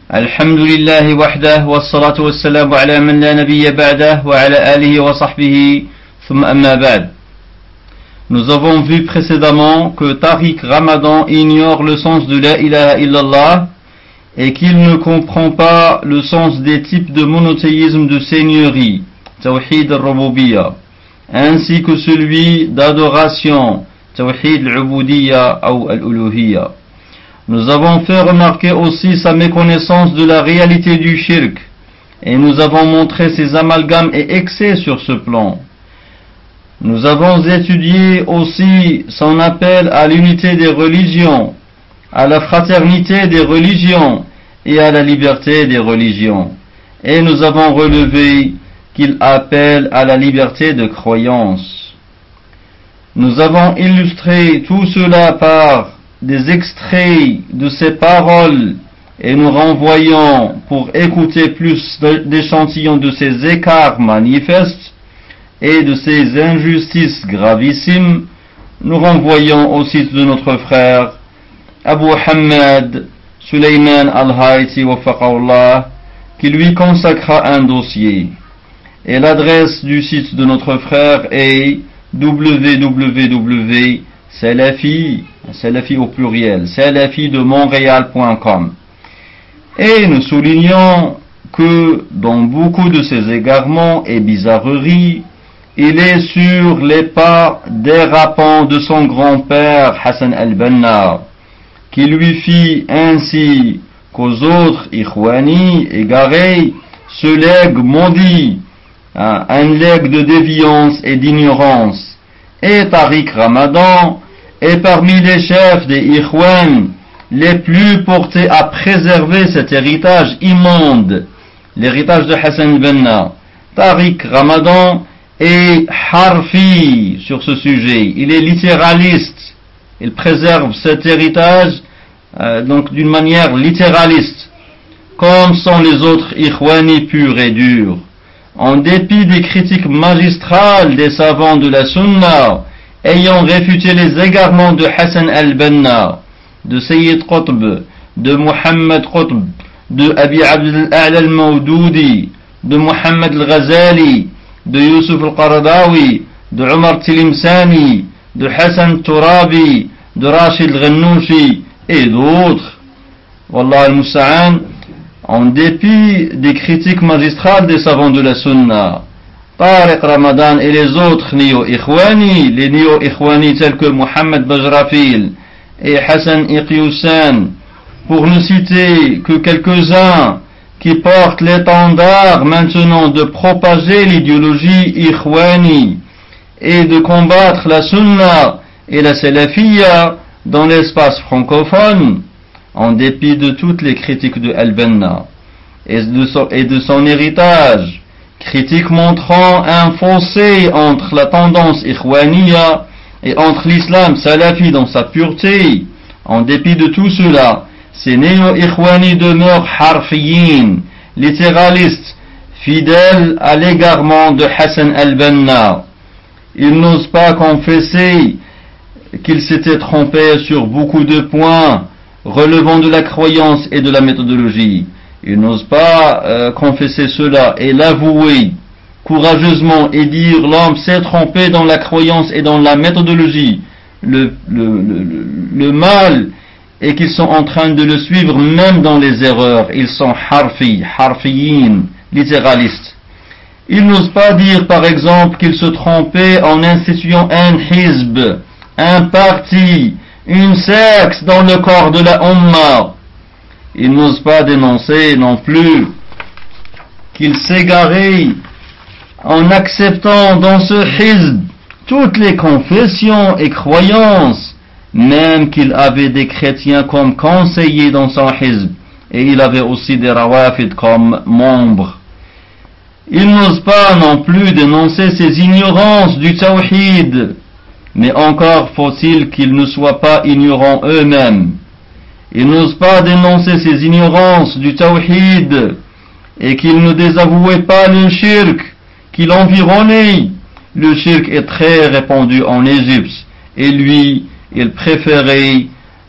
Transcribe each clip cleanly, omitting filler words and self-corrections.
الحمد لله وحده والصلاة والسلام على من لا نبي بعده وعلى آله وصحبه ثم أما بعد. Nous avons vu précédemment que Tariq Ramadan ignore le sens de la ilaha illallah et qu'il ne comprend pas le sens des types de monothéisme de seigneurie, Tawhid al-Rububiyya, ainsi que celui d'adoration, Tawhid al-Ubudiyya ou al-Uluhiyya. Nous avons fait remarquer aussi sa méconnaissance de la réalité du shirk et nous avons montré ses amalgames et excès sur ce plan. Nous avons étudié aussi son appel à l'unité des religions, à la fraternité des religions et à la liberté des religions. Et nous avons relevé qu'il appelle à la liberté de croyance. Nous avons illustré tout cela par des extraits de ses paroles et nous renvoyons pour écouter plus d'échantillons de ses écarts manifestes et de ses injustices gravissimes. Nous renvoyons au site de notre frère Abu Hamad Suleiman Al-Haïti Wafaqahullah qui lui consacra un dossier. Et l'adresse du site de notre frère est Salafi au pluriel, salafidemontréal.com. Et nous soulignons que dans beaucoup de ces égarements et bizarreries, il est sur les pas dérapants de son grand-père Hassan al-Banna, qui lui fit ainsi qu'aux autres Ikhwani égarés ce legs maudit, un legs de déviance et d'ignorance. Et Tariq Ramadan est parmi les chefs des Ikhwan les plus portés à préserver cet héritage immonde, l'héritage de Hassan al-Banna. Tariq Ramadan est harfi sur ce sujet, il est littéraliste, il préserve cet héritage donc d'une manière littéraliste, comme sont les autres Ikhwani purs et durs. En dépit des critiques magistrales des savants de la Sunna, ayant réfuté les égarements de Hassan al-Banna, de Sayyid Qutb, de Muhammad Qutb, de Abi Abd al-A'la al-Mawdoudi, de Muhammad al-Ghazali, de Yusuf al-Qaradawi, de Omar Tilimsani, de Hassan Turabi, de Rashid al-Ghannouchi et d'autres. Wallah al-Musta'an, en dépit des critiques magistrales des savants de la Sunna, Tariq Ramadan et les autres néo-Ikhwani, les néo-Ikhwani tels que Mohamed Bajrafil et Hassan Iqiyousan, pour ne citer que quelques-uns qui portent l'étendard maintenant de propager l'idéologie Ikhwani et de combattre la Sunna et la Salafiyya dans l'espace francophone, en dépit de toutes les critiques de Al-Banna et de son héritage, critiques montrant un fossé entre la tendance Ikhwaniyya et entre l'islam salafi dans sa pureté. En dépit de tout cela, ces néo-Ikhwani demeurent harfiyin, littéralistes, fidèles à l'égarement de Hassan al-Banna. Ils n'osent pas confesser qu'ils s'étaient trompés sur beaucoup de points relevant de la croyance et de la méthodologie. Ils n'osent pas confesser cela et l'avouer courageusement et dire l'homme s'est trompé dans la croyance et dans la méthodologie. Le mal est qu'ils sont en train de le suivre même dans les erreurs. Ils sont harfiyin, littéralistes. Ils n'osent pas dire par exemple qu'ils se trompaient en instituant un hizb, un parti, une secte dans le corps de la Ummah. Ils n'osent pas dénoncer non plus qu'ils s'égaraient en acceptant dans ce hizb toutes les confessions et croyances, même qu'il avait des chrétiens comme conseillers dans son hizb, et il avait aussi des rawafid comme membres. Ils n'osent pas non plus dénoncer ces ignorances du tawhid, mais encore faut-il qu'ils ne soient pas ignorants eux-mêmes. Ils n'osent pas dénoncer ces ignorances du tawhid et qu'ils ne désavouaient pas le shirk qui l'environnait. Le shirk est très répandu en Égypte et lui, il préférait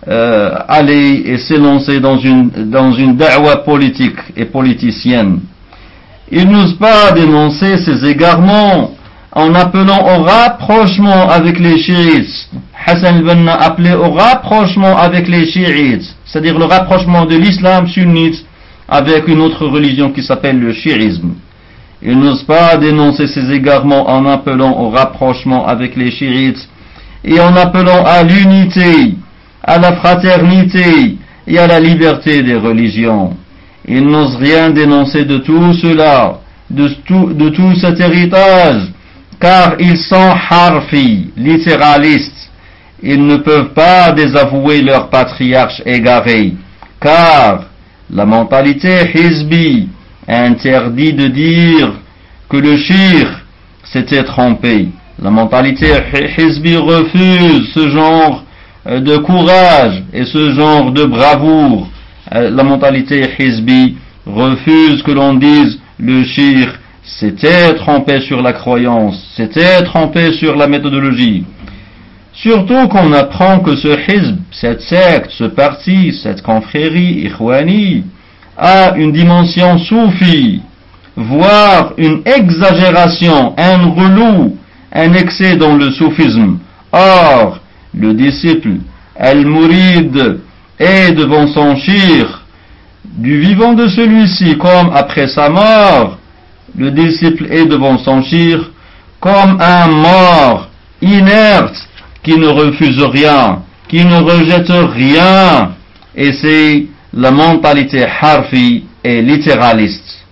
aller et s'élancer dans une da'wa politique et politicienne. Ils n'osent pas dénoncer ces égarements en appelant au rapprochement avec les chiites. Hassan al-Banna appelait au rapprochement avec les chiites, c'est-à-dire le rapprochement de l'islam sunnite avec une autre religion qui s'appelle le chiisme. Ils n'osent pas dénoncer ces égarements en appelant au rapprochement avec les chiites et en appelant à l'unité, à la fraternité et à la liberté des religions. Ils n'osent rien dénoncer de tout cela, de tout cet héritage, car ils sont harfi, littéralistes. Ils ne peuvent pas désavouer leur patriarche égaré, car la mentalité hizbi interdit de dire que le shir s'était trompé. La mentalité hizbi refuse ce genre de courage et ce genre de bravoure. La mentalité hizbi refuse que l'on dise le shir s'était trompé sur la croyance, s'était trompé sur la méthodologie. Surtout qu'on apprend que ce hizb, cette secte, ce parti, cette confrérie ikhwani a une dimension soufi, voire une exagération, un relou, un excès dans le soufisme. Or, le disciple, al-murid, est devant son shir, du vivant de celui-ci comme après sa mort. Le disciple est devant son shir comme un mort, inerte, qui ne refuse rien, qui ne rejette rien. Et c'est la mentalité harfi et littéraliste.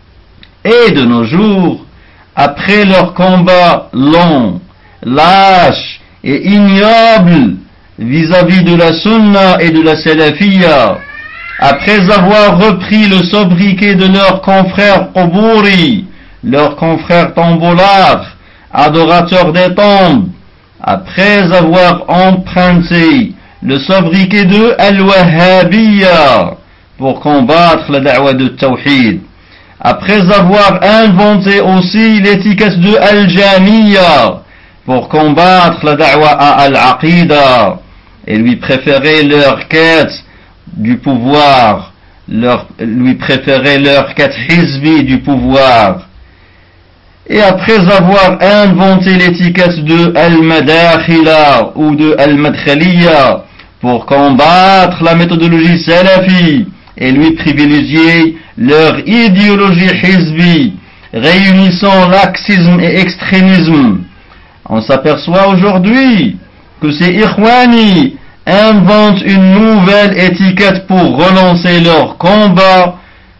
Et de nos jours, après leur combat long, lâche et ignoble vis-à-vis de la sunna et de la salafiyya, après avoir repris le sobriquet de leurs confrères quburi, leurs confrères tombolâtres, adorateurs des tombes, après avoir emprunté le sobriquet de al-wahhabiyya pour combattre la da'wa de tawhid, après avoir inventé aussi l'étiquette de al-jamiyya pour combattre la da'wa à al-aqida et lui préférer leur quête du pouvoir, lui préférer leur quête hizbi du pouvoir, et après avoir inventé l'étiquette de al-madakhila ou de al-madkhaliya pour combattre la méthodologie salafi et lui privilégier leur idéologie hizbi réunissant laxisme et extrémisme, on s'aperçoit aujourd'hui que ces ikhwani inventent une nouvelle étiquette pour relancer leur combat,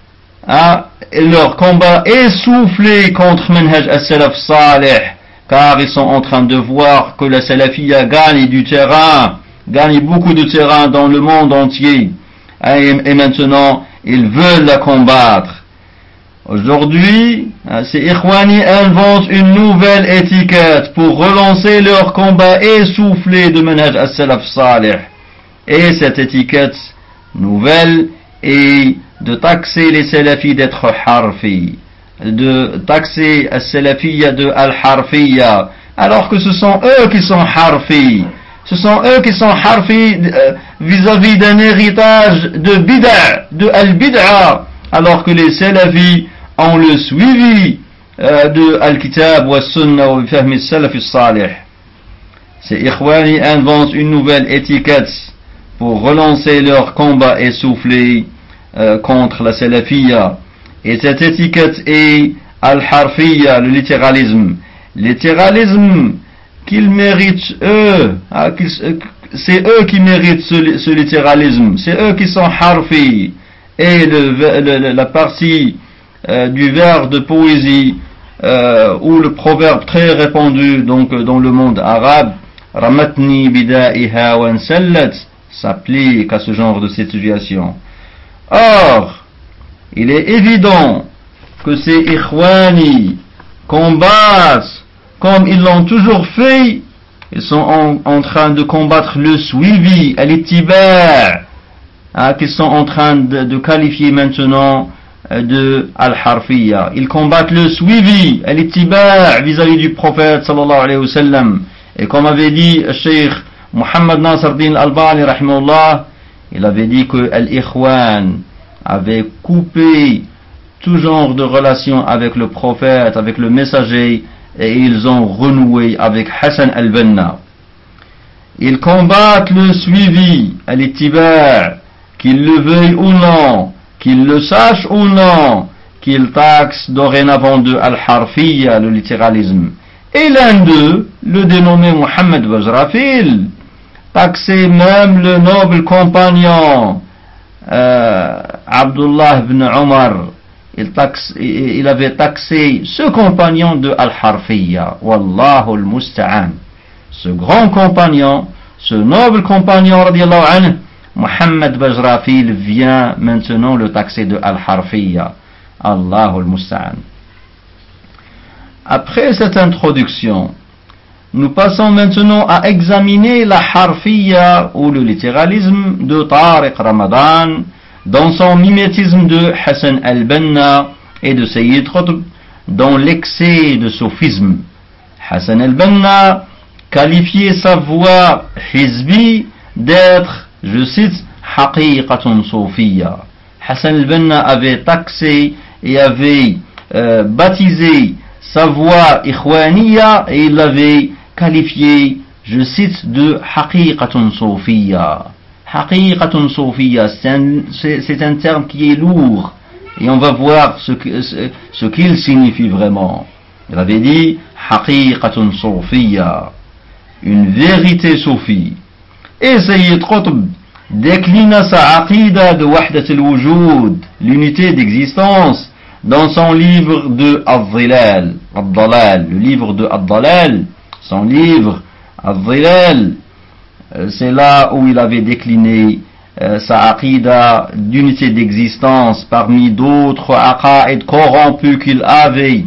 leur combat essoufflé contre Manhaj as-Salaf Salih, car ils sont en train de voir que la salafiyya gagne du terrain, gagne beaucoup de terrain dans le monde entier, et maintenant ils veulent la combattre. Aujourd'hui, ces ikhwani inventent une nouvelle étiquette pour relancer leur combat essoufflé de Manhaj as-Salaf Salih. Et cette étiquette nouvelle est de taxer les salafis d'être harfi, de taxer as-salafiyya de al-harfiyya, alors que ce sont eux qui sont harfi. Ce sont eux qui sont harfi vis-à-vis d'un héritage de bid'a, de al-bid'a, alors que les salafis ont le suivi de al-kitab wa sunnah wa fahmi as-salaf as-salih. Ces ikhwani inventent une nouvelle étiquette pour relancer leur combat essoufflé contre la salafiyya. Et cette étiquette est al-harfiyya, le littéralisme. Littéralisme qu'ils méritent eux, c'est eux qui méritent ce littéralisme, c'est eux qui sont harfi. Et la partie du vers de poésie ou le proverbe très répandu donc dans le monde arabe, ramatni bida'iha wa ansallat, s'applique à ce genre de situation. Or, il est évident que ces ikhwani combattent comme ils l'ont toujours fait. Ils sont en train de combattre le suivi, al-ittiba', qu'ils sont en train de qualifier maintenant de al-harfiyya. Ils combattent le suivi, al-ittiba' vis-à-vis du prophète sallallahu alayhi wa sallam. Et comme avait dit Cheikh Muhammad Nasruddin al-Albani, rahimahullah, il avait dit que Al-Ikhwan avait coupé tout genre de relations avec le prophète, avec le messager, et ils ont renoué avec Hassan al-Banna. Ils combattent le suivi, al-ittiba', qu'ils le veuillent ou non, qu'ils le sachent ou non, qu'ils taxent dorénavant de al-harfiyya, le littéralisme. Et l'un d'eux, le dénommé Mohammed Bajrafil, taxait même le noble compagnon Abdullah ibn Omar. Il avait taxé ce compagnon de al-harfiyya. Wallahu al-musta'an. Ce grand compagnon, ce noble compagnon, radiallahu anhu, Mohammed Bajrafil vient maintenant le taxer de al-harfiyya. Allahu al-musta'an. Après cette introduction, nous passons maintenant à examiner la harfiyya ou le littéralisme de Tariq Ramadan dans son mimétisme de Hassan al-Banna et de Sayyid Qutb dans l'excès de sophisme. Hassan al-Banna qualifiait sa voix hizbi d'être, je cite, haqiqatun soufiyya. Hassan al-Banna avait taxé et avait baptisé sa voix ikhwaniyya et il l'avait qualifié, je cite, de haqiqatun soufiyya. Haqiqatun soufiyya, c'est un terme qui est lourd et on va voir ce qu'il signifie vraiment. Il avait dit haqiqatun soufiyya, une vérité soufie. Et Sayyid Qutb déclina sa aqida de wahdat al-wujud, l'unité d'existence, dans son livre de Al-Dhilal, le livre de Al-Dhalal, son livre Al-Dhilal, c'est là où il avait décliné sa aqida d'unité d'existence parmi d'autres aqaïd corrompus qu'il avait.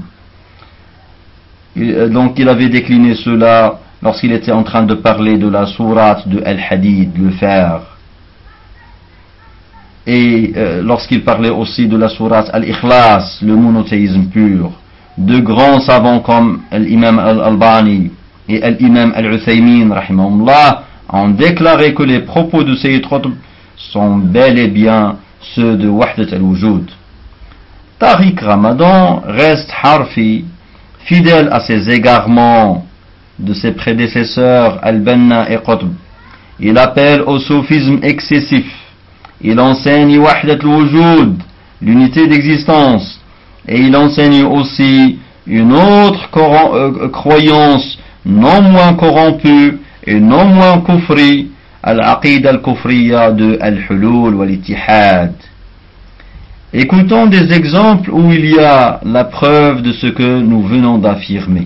Donc il avait décliné cela lorsqu'il était en train de parler de la sourate de Al-Hadid, le fer. Et lorsqu'il parlait aussi de la sourate Al-Ikhlas, le monothéisme pur. De grands savants comme l'imam Al-Albani et l'imam Al-Uthaymin, rahimahullah, ont déclaré que les propos de Sayyid Qutb sont bel et bien ceux de Wahdat al-Wujud. Tariq Ramadan reste harfi, fidèle à ses égarements de ses prédécesseurs Al-Banna et Qutb. Il appelle au soufisme excessif. Il enseigne Wahdat al-Wujud, l'unité d'existence, et il enseigne aussi une autre croyance non moins corrompue et non moins kufri, al-aqida al-kufriya de al-hulul wal-ittihad. Écoutons des exemples où il y a la preuve de ce que nous venons d'affirmer.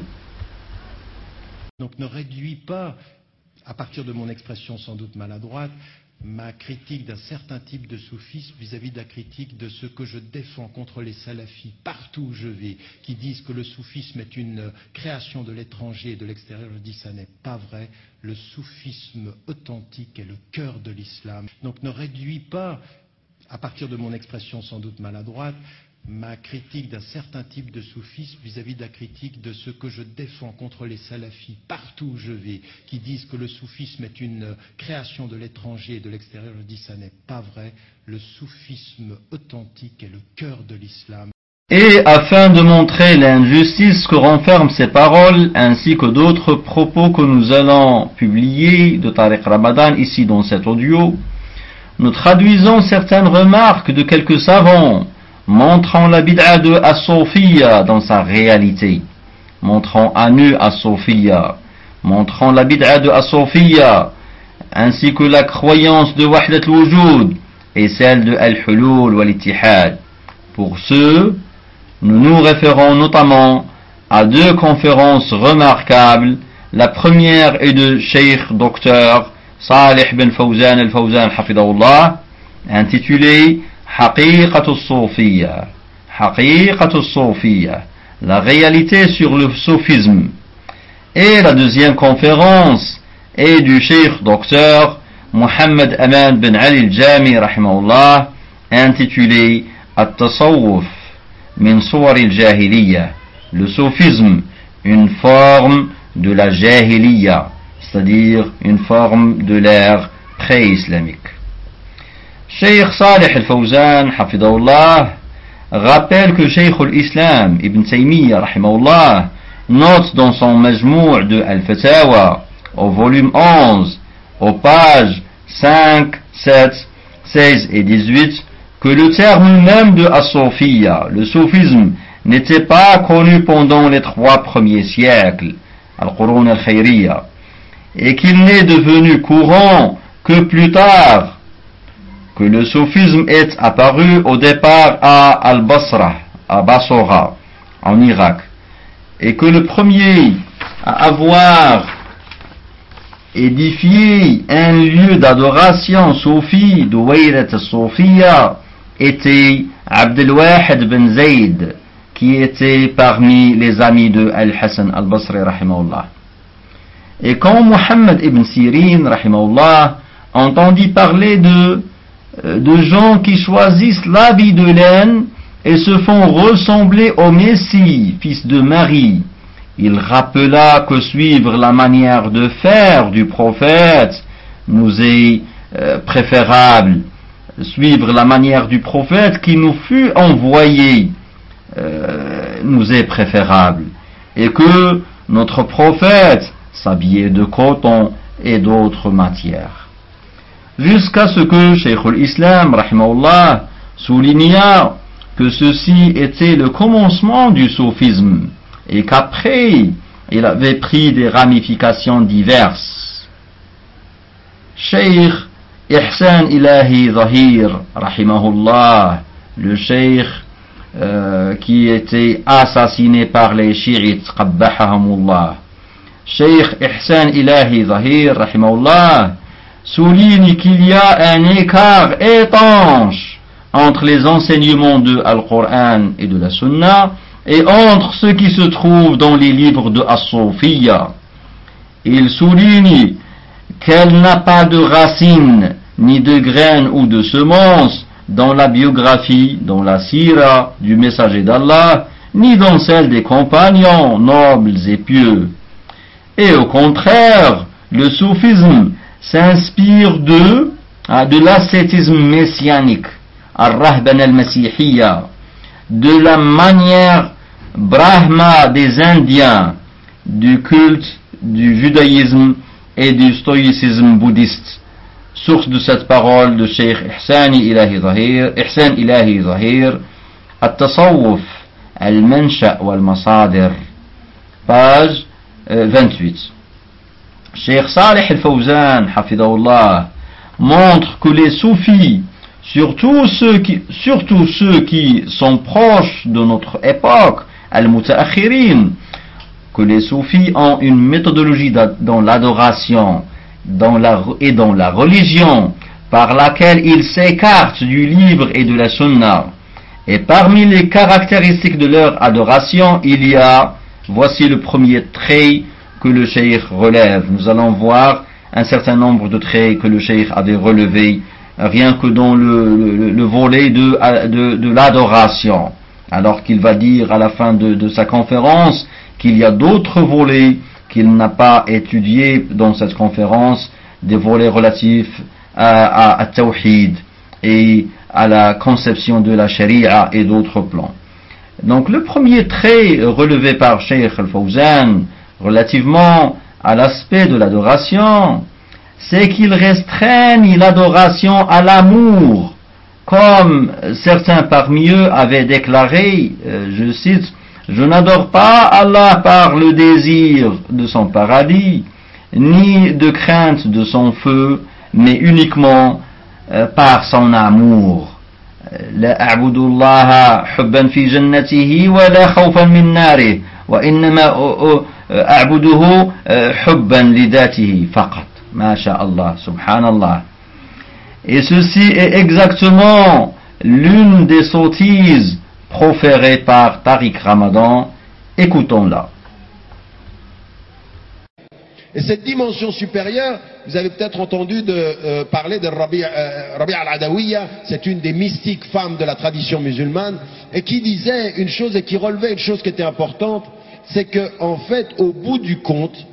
Donc ne réduis pas, à partir de mon expression sans doute maladroite, ma critique d'un certain type de soufisme vis-à-vis de la critique de ce que je défends contre les salafis partout où je vais, qui disent que le soufisme est une création de l'étranger et de l'extérieur. Je dis ça n'est pas vrai. Le soufisme authentique est le cœur de l'islam. Donc ne réduis pas, à partir de mon expression sans doute maladroite, ma critique d'un certain type de soufisme vis-à-vis de la critique de ce que je défends contre les salafis partout où je vais, qui disent que le soufisme est une création de l'étranger et de l'extérieur. Je dis ça n'est pas vrai. Le soufisme authentique est le cœur de l'islam. Et afin de montrer l'injustice que renferment ces paroles, ainsi que d'autres propos que nous allons publier de Tariq Ramadan ici dans cet audio, nous traduisons certaines remarques de quelques savants montrant la bid'a de As-Soufiyya dans sa réalité, montrant à nu As-Soufiyya, montrant la bid'a de As-Soufiyya, ainsi que la croyance de Wahdat al-Wujud et celle de Al-Hulul wal-Ittihad. Pour ceux, nous nous référons notamment à deux conférences remarquables. La première est de Cheikh Dr Salih bin Fawzan al-Fawzan hafidahullah, intitulée Haqiqatu as-Soufiyya, Haqiqatu as-Soufiyya, la réalité sur le soufisme. Et la deuxième conférence est du Cheikh Dr Mohammed Aman bin Ali al-Jami rahimahullah, intitulée At-Tasawwuf min Suwar al-Jahiliyya, le soufisme, une forme de la Jahiliyya, c'est-à-dire une forme de l'ère pré-islamique. Cheikh Salih al-Fawzan, hafidahullah, rappelle que Cheikh al-Islam Ibn Taymiyyah, rahimahullah, note dans son Majmou' de Al-Fatawa, au volume 11, aux pages 5, 7, 16 et 18, que le terme même de as-Soufiyya, le soufisme, n'était pas connu pendant les 3 premiers siècles, al-Qurun al-Khayriyya, et qu'il n'est devenu courant que plus tard, que le soufisme est apparu au départ à Al-Basra, à Bassora, en Irak, et que le premier à avoir édifié un lieu d'adoration soufi, Douairat al-Soufiyya, était Abdelwahid ben Zayd, qui était parmi les amis de Al-Hassan al-Basri, rahimahullah. Et quand Muhammad ibn Sirin, rahimahullah, entendit parler de gens qui choisissent l'habit de laine et se font ressembler au Messie, fils de Marie, il rappela que suivre la manière de faire du prophète nous est préférable. Suivre la manière du prophète qui nous fut envoyé nous est préférable. Et que notre prophète s'habillait de coton et d'autres matières. Jusqu'à ce que Cheikh al-Islam, rahimahullah, souligna que ceci était le commencement du soufisme et qu'après il avait pris des ramifications diverses. Cheikh Ihsan Ilahi Zahir, rahimahullah, le cheikh qui était assassiné par les chiites, qabbahahumullah. Cheikh Ihsan Ilahi Zahir, rahimahullah, souligne qu'il y a un écart étanche entre les enseignements de Al-Qur'an et de la Sunna et entre ce qui se trouve dans les livres de As-Soufiyya. Il souligne qu'elle n'a pas de racines, ni de graines ou de semences dans la biographie, dans la sira du messager d'Allah, ni dans celle des compagnons nobles et pieux. Et au contraire, le soufisme s'inspire de l'ascétisme messianique, al-Rahban al-Masihiyya, de la manière brahma des Indiens, du culte du judaïsme et du stoïcisme bouddhiste. Source de cette parole de Cheikh Ihsan Ilahi Zahir, At-Tasawwuf, Al-Mansha' wal-Masadir, page 28. Cheikh Salih al-Fawzan, hafidahullah, montre que les soufis, surtout ceux qui sont proches de notre époque, al-Mutaakhirin, que les soufis ont une méthodologie dans l'adoration et dans la religion par laquelle ils s'écartent du livre et de la sunna. Et parmi les caractéristiques de leur adoration, il y a, voici le premier trait que le cheikh relève. Nous allons voir un certain nombre de traits que le cheikh avait relevés rien que dans le volet de l'adoration, alors qu'il va dire à la fin de sa conférence qu'il y a d'autres volets qu'il n'a pas étudiés dans cette conférence, des volets relatifs à Tawhid et à la conception de la Sharia et d'autres plans. Donc le premier trait relevé par Cheikh al-Fawzan relativement à l'aspect de l'adoration, c'est qu'il restreigne l'adoration à l'amour, comme certains parmi eux avaient déclaré, je cite, « Je n'adore pas Allah par le désir de son paradis, ni de crainte de son feu, mais uniquement par son amour. La a'budu Allah hubban fi jannatihi wa la khawfan min narih, wa innama a'buduhu hubban li dhatihi faqat. » Masha'Allah, subhanallah. Et ceci est exactement l'une des sottises proférées par Tariq Ramadan. Écoutons-la. Et cette dimension supérieure, vous avez peut-être entendu parler de Rabia al-Adawiyya, c'est une des mystiques femmes de la tradition musulmane, et qui disait une chose et qui relevait une chose qui était importante, c'est que en fait, au bout du compte,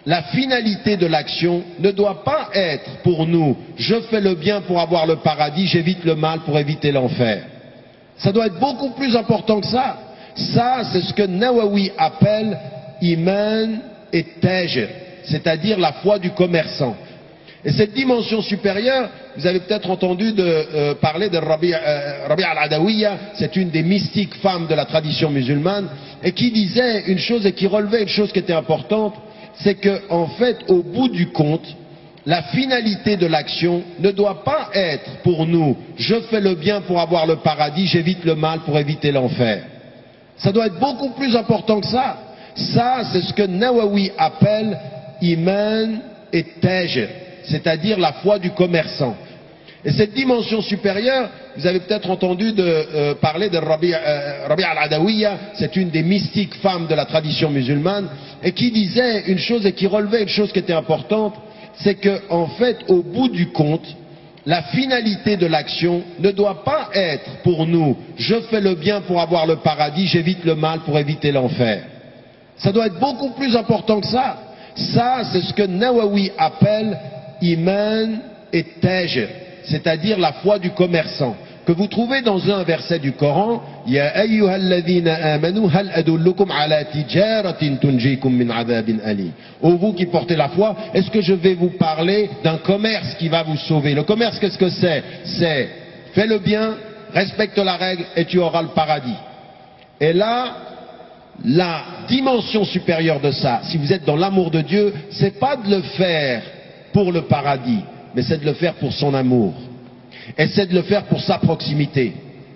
la finalité de l'action ne doit pas être pour nous, je fais le bien pour avoir le paradis, j'évite le mal pour éviter l'enfer. Ça doit être beaucoup plus important que ça. Ça, c'est ce que Nawawi appelle Iman et Tajir, c'est-à-dire la foi du commerçant. Et cette dimension supérieure, vous avez peut-être entendu parler de Rabi' al-Adawiya, c'est une des mystiques femmes de la tradition musulmane, et qui disait une chose et qui relevait une chose qui était importante, c'est que, en fait, au bout du compte, la finalité de l'action ne doit pas être pour nous, je fais le bien pour avoir le paradis, j'évite le mal pour éviter l'enfer. Ça doit être beaucoup plus important que ça. Ça, c'est ce que Nawawi appelle Iman et Tajir, c'est-à-dire la foi du commerçant. Et cette dimension supérieure, vous avez peut-être entendu parler de Rabi' al-Adawiya, c'est une des mystiques femmes de la tradition musulmane, et qui disait une chose et qui relevait une chose qui était importante, c'est que, en fait, au bout du compte, la finalité de l'action ne doit pas être pour nous, je fais le bien pour avoir le paradis, j'évite le mal pour éviter l'enfer. Ça doit être beaucoup plus important que ça. Ça, c'est ce que Nawawi appelle Iman et Tajir, c'est-à-dire la foi du commerçant, que vous trouvez dans un verset du Coran, Ya ayyuhalladhina amanu hal adullukum ala tijaratin tunjikum min adhabin alim. Ô vous qui portez la foi, est-ce que je vais vous parler d'un commerce qui va vous sauver? Le commerce, qu'est-ce que c'est? C'est fais le bien, respecte la règle et tu auras le paradis. Et là, la dimension supérieure de ça, si vous êtes dans l'amour de Dieu, c'est pas de le faire pour le paradis, mais c'est de le faire pour son amour. Et c'est de le faire pour sa proximité.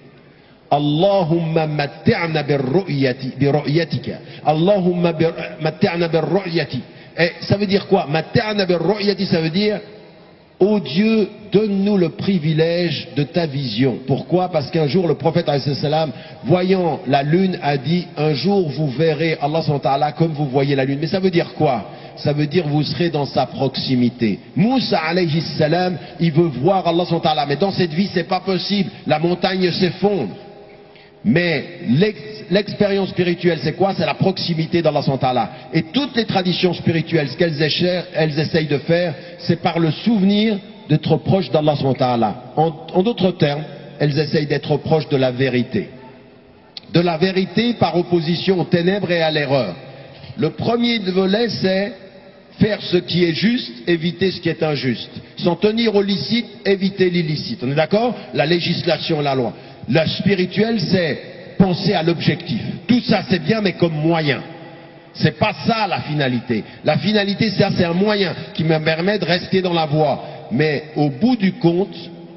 Allahumma matti'na birru'yatika. Allahumma matti'na birru'yati. Et ça veut dire quoi? Matti'na birru'yati, ça veut dire, ô Dieu, donne-nous le privilège de ta vision. Pourquoi? Parce qu'un jour, le prophète, voyant la lune, a dit, un jour vous verrez Allah subhanahu wa ta'ala comme vous voyez la lune. Mais ça veut dire quoi? Ça veut dire vous serez dans sa proximité. Moussa alayhi salam, il veut voir Allah subhanahu wa ta'ala, mais dans cette vie c'est pas possible, la montagne s'effondre. Mais l'expérience spirituelle c'est quoi? C'est la proximité d'Allah subhanahu wa ta'ala. Et toutes les traditions spirituelles, ce qu'elles essayent de faire, c'est par le souvenir d'être proche d'Allah subhanahu wa ta'ala. En d'autres termes, elles essayent d'être proches de la vérité. De la vérité par opposition aux ténèbres et à l'erreur. Le premier volet c'est faire ce qui est juste, éviter ce qui est injuste. S'en tenir au licite, éviter l'illicite. On est d'accord? La législation, la loi. Le spirituel, c'est penser à l'objectif. Tout ça, c'est bien, mais comme moyen. C'est pas ça la finalité. La finalité, ça, c'est un moyen qui me permet de rester dans la voie. Mais au bout du compte,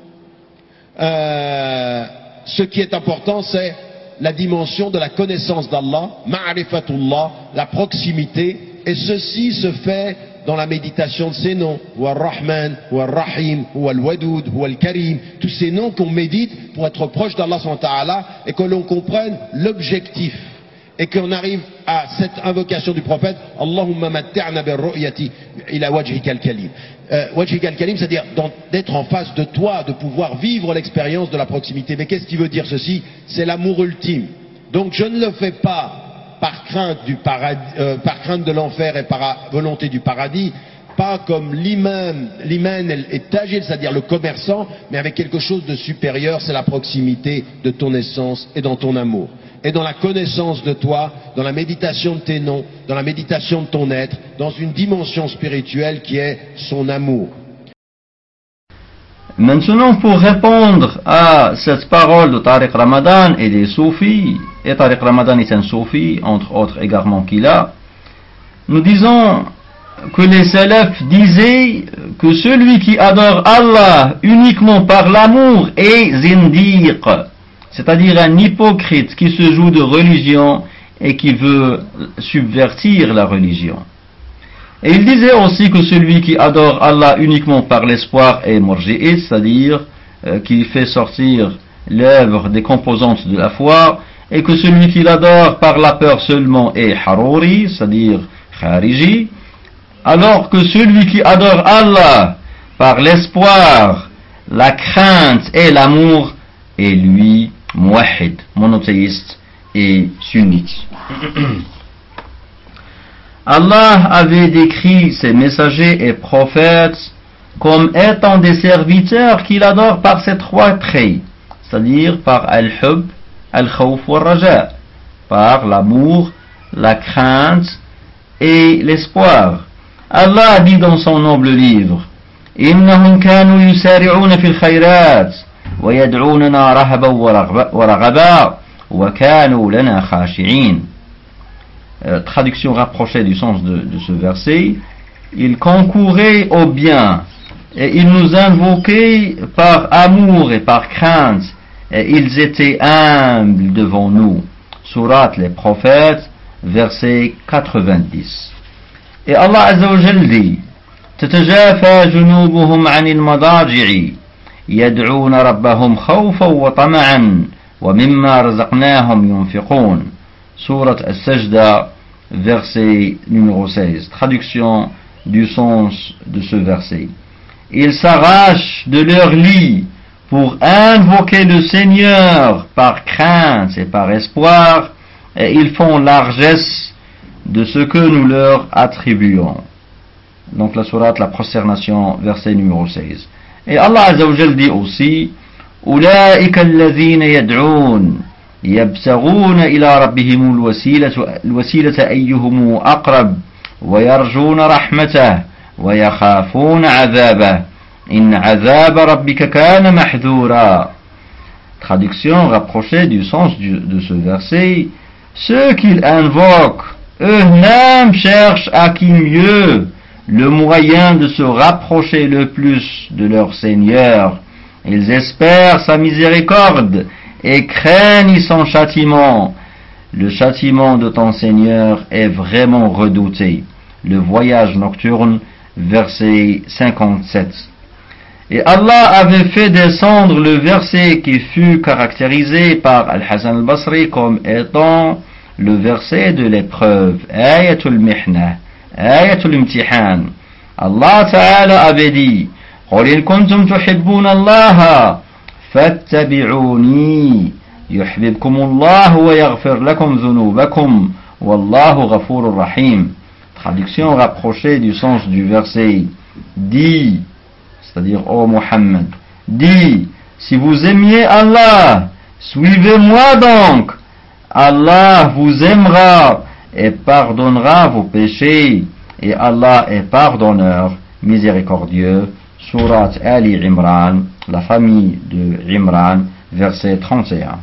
ce qui est important, c'est la dimension de la connaissance d'Allah, ma'rifatullah, la proximité, et ceci se fait dans la méditation de ces noms, ou Ar-Rahman, ou Ar-Rahim, ou Al-Wadoud, ou Al-Karim, tous ces noms qu'on médite pour être proche d'Allah subhanahu wa ta'ala et que l'on comprenne l'objectif et qu'on arrive à cette invocation du prophète, Allahumma matti'na bir-ru'yati ila wajhika al-kalim. Wajhika al-kalim, c'est-à-dire d'être en face de toi, de pouvoir vivre l'expérience de la proximité. Mais qu'est-ce qui veut dire ceci? C'est l'amour ultime. Donc je ne le fais pas par crainte par crainte de l'enfer et par volonté du paradis, pas comme l'imam et tajil, c'est-à-dire le commerçant, mais avec quelque chose de supérieur, c'est la proximité de ton essence et dans ton amour. Et dans la connaissance de toi, dans la méditation de tes noms, dans la méditation de ton être, dans une dimension spirituelle qui est son amour. Maintenant, pour répondre à cette parole de Tariq Ramadan et des soufis, et Tariq Ramadan est un soufi, entre autres égarements qu'il a, nous disons que les salafs disaient que celui qui adore Allah uniquement par l'amour est zindiq, c'est-à-dire un hypocrite qui se joue de religion et qui veut subvertir la religion. Et il disait aussi que celui qui adore Allah uniquement par l'espoir est murji'it, c'est-à-dire qui fait sortir l'œuvre des composantes de la foi, et que celui qui l'adore par la peur seulement est haruri, c'est-à-dire khariji, alors que celui qui adore Allah par l'espoir, la crainte et l'amour est lui muwahhid, monothéiste et sunnite. Allah avait décrit ses messagers et prophètes comme étant des serviteurs qu'il adore par ces trois traits, c'est-à-dire par al-hub, al-khawf wa al-raja, par l'amour, la crainte et l'espoir. Allah dit dans son noble livre: إنهم كانوا يسارعون في الخيرات ويدعوننا رهبا ورغبا وكانوا لنا خاشعين. Traduction rapprochée du sens de ce verset: ils concouraient au bien et ils nous invoquaient par amour et par crainte et ils étaient humbles devant nous. Sourate les prophètes, verset 90. Et Allah Azza wa Jal dit: تتجافى جنوبهم عن المضاجع يدعون ربهم خوفا وطمعا ومما رزقناهم ينفقون. Sourate As-Sajda, verset numéro 16. Traduction du sens de ce verset: ils s'arrachent de leur lit pour invoquer le Seigneur par crainte et par espoir, et ils font largesse de ce que nous leur attribuons. Donc la sourate, la prosternation, verset numéro 16. Et Allah Azza wa Jal dit aussi: أولئك الذين يدعون يبتغون إلى ربهم الوسيلة أيهم أقرب ويرجون رحمته ويخافون عذابه إن عذاب ربك كان محذورا. Traduction rapprochée du sens de ce verset: ceux qu'ils invoquent eux-mêmes cherchent à qui mieux le moyen de se rapprocher le plus de leur Seigneur. Ils espèrent sa miséricorde et craignent son châtiment. Le châtiment de ton Seigneur est vraiment redouté. Le voyage nocturne, verset 57. Et Allah avait fait descendre le verset qui fut caractérisé par Al-Hasan al-Basri comme étant le verset de l'épreuve, Ayatul Mihna, Ayatul Imtihan. Allah Ta'ala avait dit: قل إن كنتم تحبون الله فاتبعوني يحببكم الله ويغفر لكم ذنوبكم والله غفور رحيم. Traduction rapprochée du sens du verset: dis, c'est-à-dire ô Muhammad, dis, si vous aimiez Allah, suivez-moi donc, Allah vous aimera et pardonnera vos péchés, et Allah est pardonneur, miséricordieux. Sourate Ali Imran, la famille de Imran, verset 31.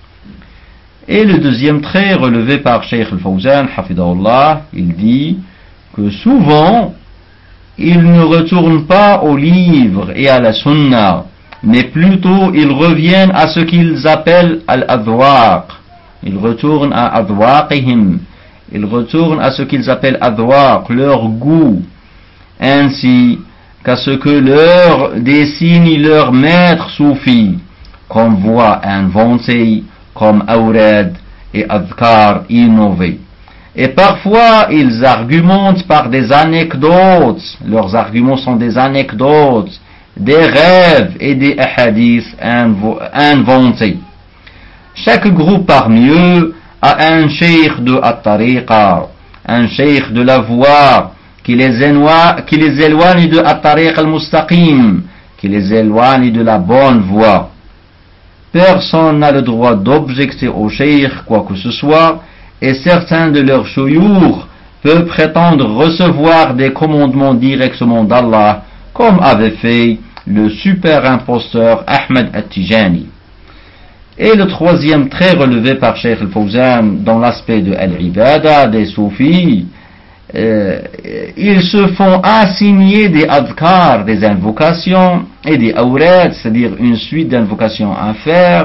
Et le deuxième trait relevé par Cheikh Al-Fawzan, Hafidahullah, il dit que souvent, ils ne retournent pas au livre et à la sunna, mais plutôt ils reviennent à ce qu'ils appellent al-adwaq. Ils retournent à adwaqihim. Ils retournent à ce qu'ils appellent adwaq, leur goût, ainsi qu'à ce que leur dessine leur maître soufi, comme voix inventée, comme awrad et adhkar innovés. Et parfois, ils argumentent par des anecdotes. Leurs arguments sont des anecdotes, des rêves et des hadiths inventés. Chaque groupe parmi eux a un cheikh de at-tariqa, un cheikh de la voie, qui les éloigne de at-tariq al-mustaqim, qui les éloigne de la bonne voie. Personne n'a le droit d'objecter au cheikh quoi que ce soit, et certains de leurs shuyukh peuvent prétendre recevoir des commandements directement d'Allah, comme avait fait le super imposteur Ahmed At-Tijani. Et le troisième trait relevé par Cheikh Al-Fawzan dans l'aspect de Al-Ibada des soufis, ils se font assigner des adhkar, des invocations, et des awrad, c'est-à-dire une suite d'invocations à faire,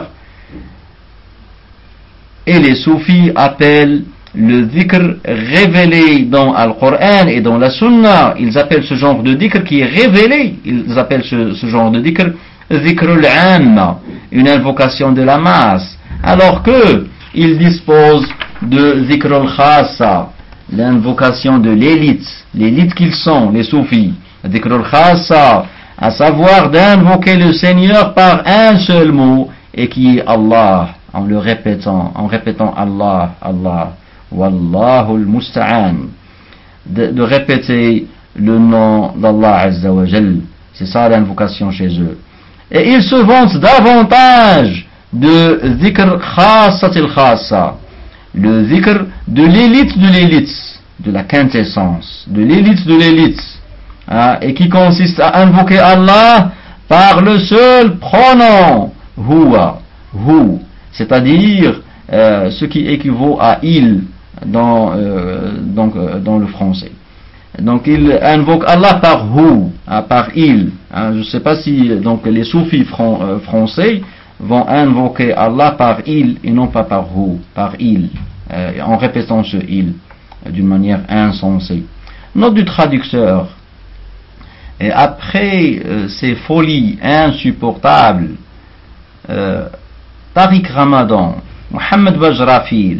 et les soufis appellent le dhikr révélé dans Al-Qur'an et dans la Sunna. Ils appellent ce genre de dhikr qui est révélé, ils appellent ce genre de dhikr dhikr al-amma, une invocation de la masse, alors que ils disposent de dhikr al-khassa, l'invocation de l'élite qu'ils sont, les soufis. Dhikr al-khassa, à savoir d'invoquer le Seigneur par un seul mot, et qui est Allah, en répétant Allah, Allah, Wallahu al-musta'an. de répéter le nom d'Allah Azza wa Jal. C'est ça l'invocation chez eux. Et ils se vantent davantage de dhikr khassatil khassa, le dhikr de l'élite, de la quintessence, de l'élite, et qui consiste à invoquer Allah par le seul pronom huwa, hu, c'est-à-dire ce qui équivaut à il dans le français. Donc il invoque Allah par hu, par il. Je ne sais pas si donc les soufis français vont invoquer Allah par il et non pas par hu, par il, en répétant ce il d'une manière insensée. Note du traducteur. Et après ces folies insupportables, Tariq Ramadan, Mohamed Bajrafil,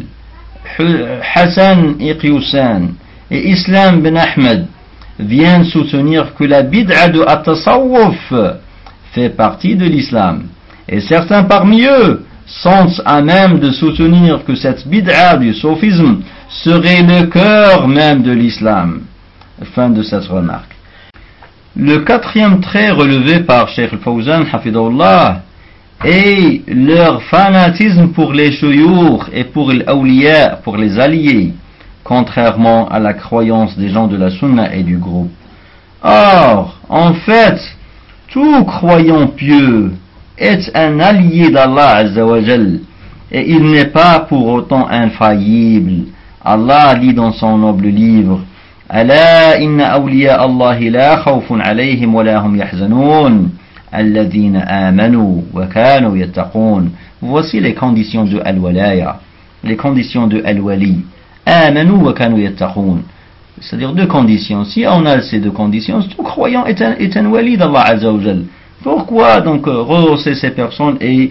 Hassan Iqiyousan et Islam Ben Ahmed viennent soutenir que la bid'a de at-tasawwuf fait partie de l'islam. Et certains parmi eux sont à même de soutenir que cette bid'a du soufisme serait le cœur même de l'islam. Fin de cette remarque. Le quatrième trait relevé par Cheikh Al-Fawzan, Hafidahullah, est leur fanatisme pour les shuyukh et pour l'awliya, pour les alliés, contrairement à la croyance des gens de la sunna et du groupe. Or, en fait, tout croyant pieux est un allié d'Allah Azza wa Jal, et il n'est pas pour autant infaillible. Allah dit dans son noble livre: Ala inna awliya Allahi la khawfun alayhim wa la hum yahzanun alladhina amanu wa kanu yattaqun. Voici les conditions de al-walaya, les conditions de al-wali. Amanu wa kanu yattaqun. C'est-à-dire deux conditions. Si on a ces deux conditions, tout croyant est un wali d'Allah Azza wa Jal. Pourquoi donc rehausser ces personnes et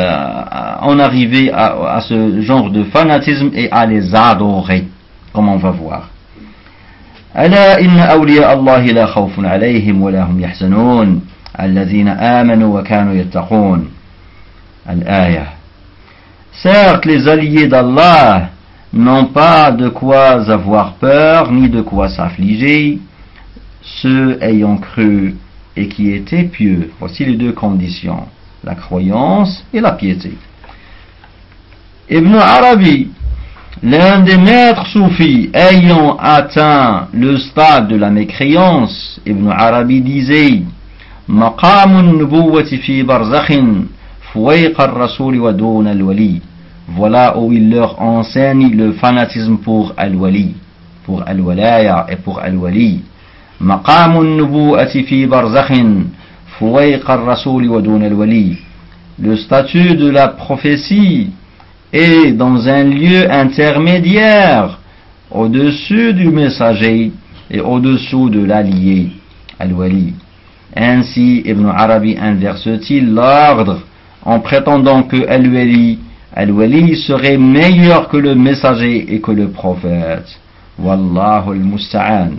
en arriver à ce genre de fanatisme et à les adorer, comme on va voir. Ala inna awliya Allahi la khawfun alayhim wa la hum yahzanun alladhina amanu wa kanu yattaqun. Al-aya. Certes, les alliés d'Allah n'ont pas de quoi avoir peur ni de quoi s'affliger, ceux ayant cru et qui étaient pieux. Voici les deux conditions, la croyance et la piété. Ibn Arabi, l'un des maîtres soufis ayant atteint le stade de la mécréance, Ibn Arabi disait: Maqamun nubuwati fi barzakhin fuwayqa ar-rasul wa duna al-wali. Voilà où il leur enseigne le fanatisme pour al-wali, pour al-walaya et pour al-wali. مقام النبوءة في برزخ فويق الرسول ودون الولي. Le statut de la prophétie est dans un lieu intermédiaire au-dessus du messager et au-dessous de l'allié, al-wali. Ainsi Ibn Arabi inverse-t-il l'ordre en prétendant que al-wali serait meilleur que le messager et que le prophète. Wallahu al-musta'an.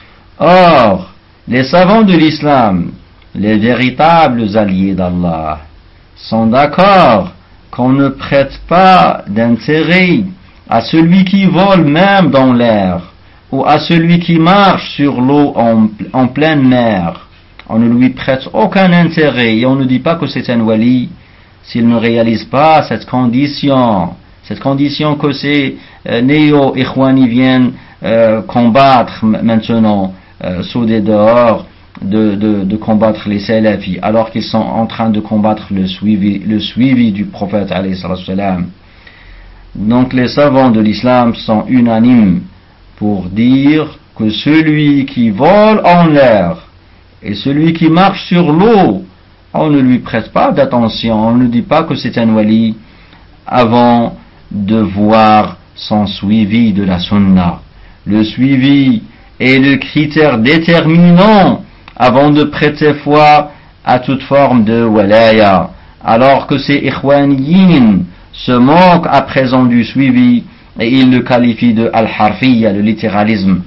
Or, les savants de l'islam, les véritables alliés d'Allah, sont d'accord qu'on ne prête pas d'intérêt à celui qui vole même dans l'air, ou à celui qui marche sur l'eau en pleine mer. On ne lui prête aucun intérêt et on ne dit pas que c'est un wali s'il ne réalise pas cette condition que ces néo-ikhwani viennent combattre maintenant sous des dehors de combattre les salafis, alors qu'ils sont en train de combattre le suivi du prophète alayhi salam. Donc les savants de l'islam sont unanimes pour dire que celui qui vole en l'air et celui qui marche sur l'eau, on ne lui prête pas d'attention, on ne dit pas que c'est un wali avant de voir son suivi de la sunna. Le suivi est le critère déterminant avant de prêter foi à toute forme de walaya, alors que ces ikhwaniyin se moquent à présent du suivi et ils le qualifient de al-harfiyya, le littéralisme,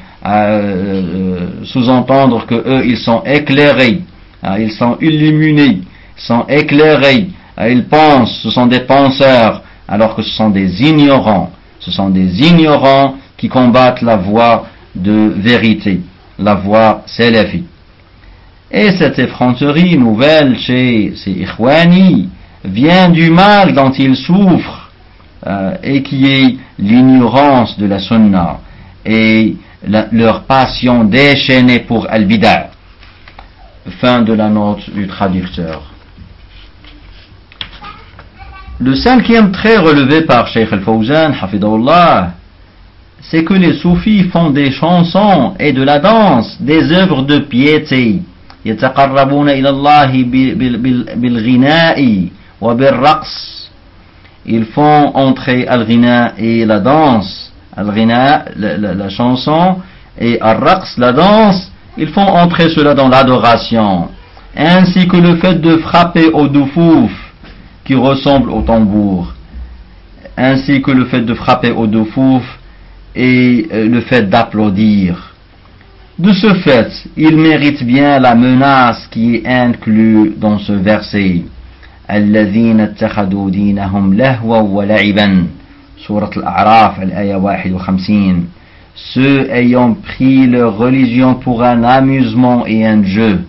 sous-entendre que eux ils sont éclairés, ils sont illuminés, ils sont éclairés, ils pensent, ce sont des penseurs, alors que ce sont des ignorants qui combattent la voie de vérité, la voie salafi. Et cette effronterie nouvelle chez ces Ikhwani vient du mal dont ils souffrent et qui est l'ignorance de la sunna et leur passion déchaînée pour al-bid'a. Fin de la note du traducteur. Le cinquième trait relevé par Cheikh Al-Fawzan, hafidahullah, c'est que les soufis font des chansons et de la danse, des œuvres de piété. يتقربون إلى الله بالغناء وبالرقص. Ils font entrer al-ghina et la danse, al-ghina, la chanson, et al-raqs, la danse, ils font entrer cela dans l'adoration, ainsi que le fait de frapper au doufouf, qui ressemble au tambour, ainsi que le fait de frapper au doufouf et le fait d'applaudir. De ce fait, il mérite bien la menace qui est inclue dans ce verset. الذين اتخذوا دينهم لهوا ولعبا. Sourate Al-A'raf, al-Aya 51. Ceux ayant pris leur religion pour un amusement et un jeu.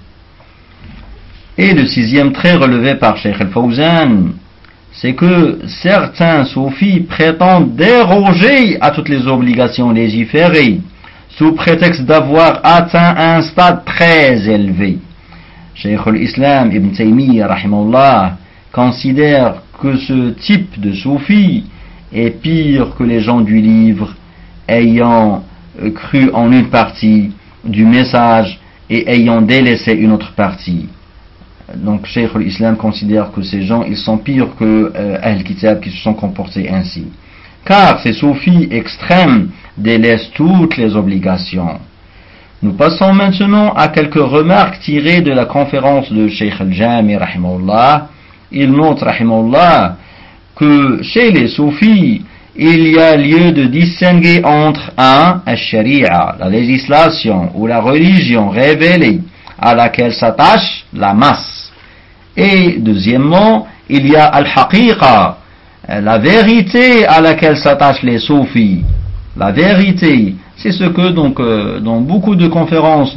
Et le sixième trait relevé par Cheikh Al-Fawzan, c'est que certains soufis prétendent déroger à toutes les obligations légiférées, sous prétexte d'avoir atteint un stade très élevé. Cheikh al-Islam Ibn Taymiyyah rahimahullah considère que ce type de soufi est pire que les gens du livre ayant cru en une partie du message et ayant délaissé une autre partie. Donc Cheikh al-Islam considère que ces gens ils sont pires que Ahl-Kitab qui se sont comportés ainsi. Car ces soufis extrêmes délaissent toutes les obligations. Nous passons maintenant à quelques remarques tirées de la conférence de Cheikh al-Jami rahimahullah. Il note rahimahullah que chez les soufis, il y a lieu de distinguer entre al-sharia, la législation ou la religion révélée à laquelle s'attache la masse. Et deuxièmement, il y a al-haqiqa, la vérité à laquelle s'attachent les soufis. La vérité, c'est ce que donc dans beaucoup de conférences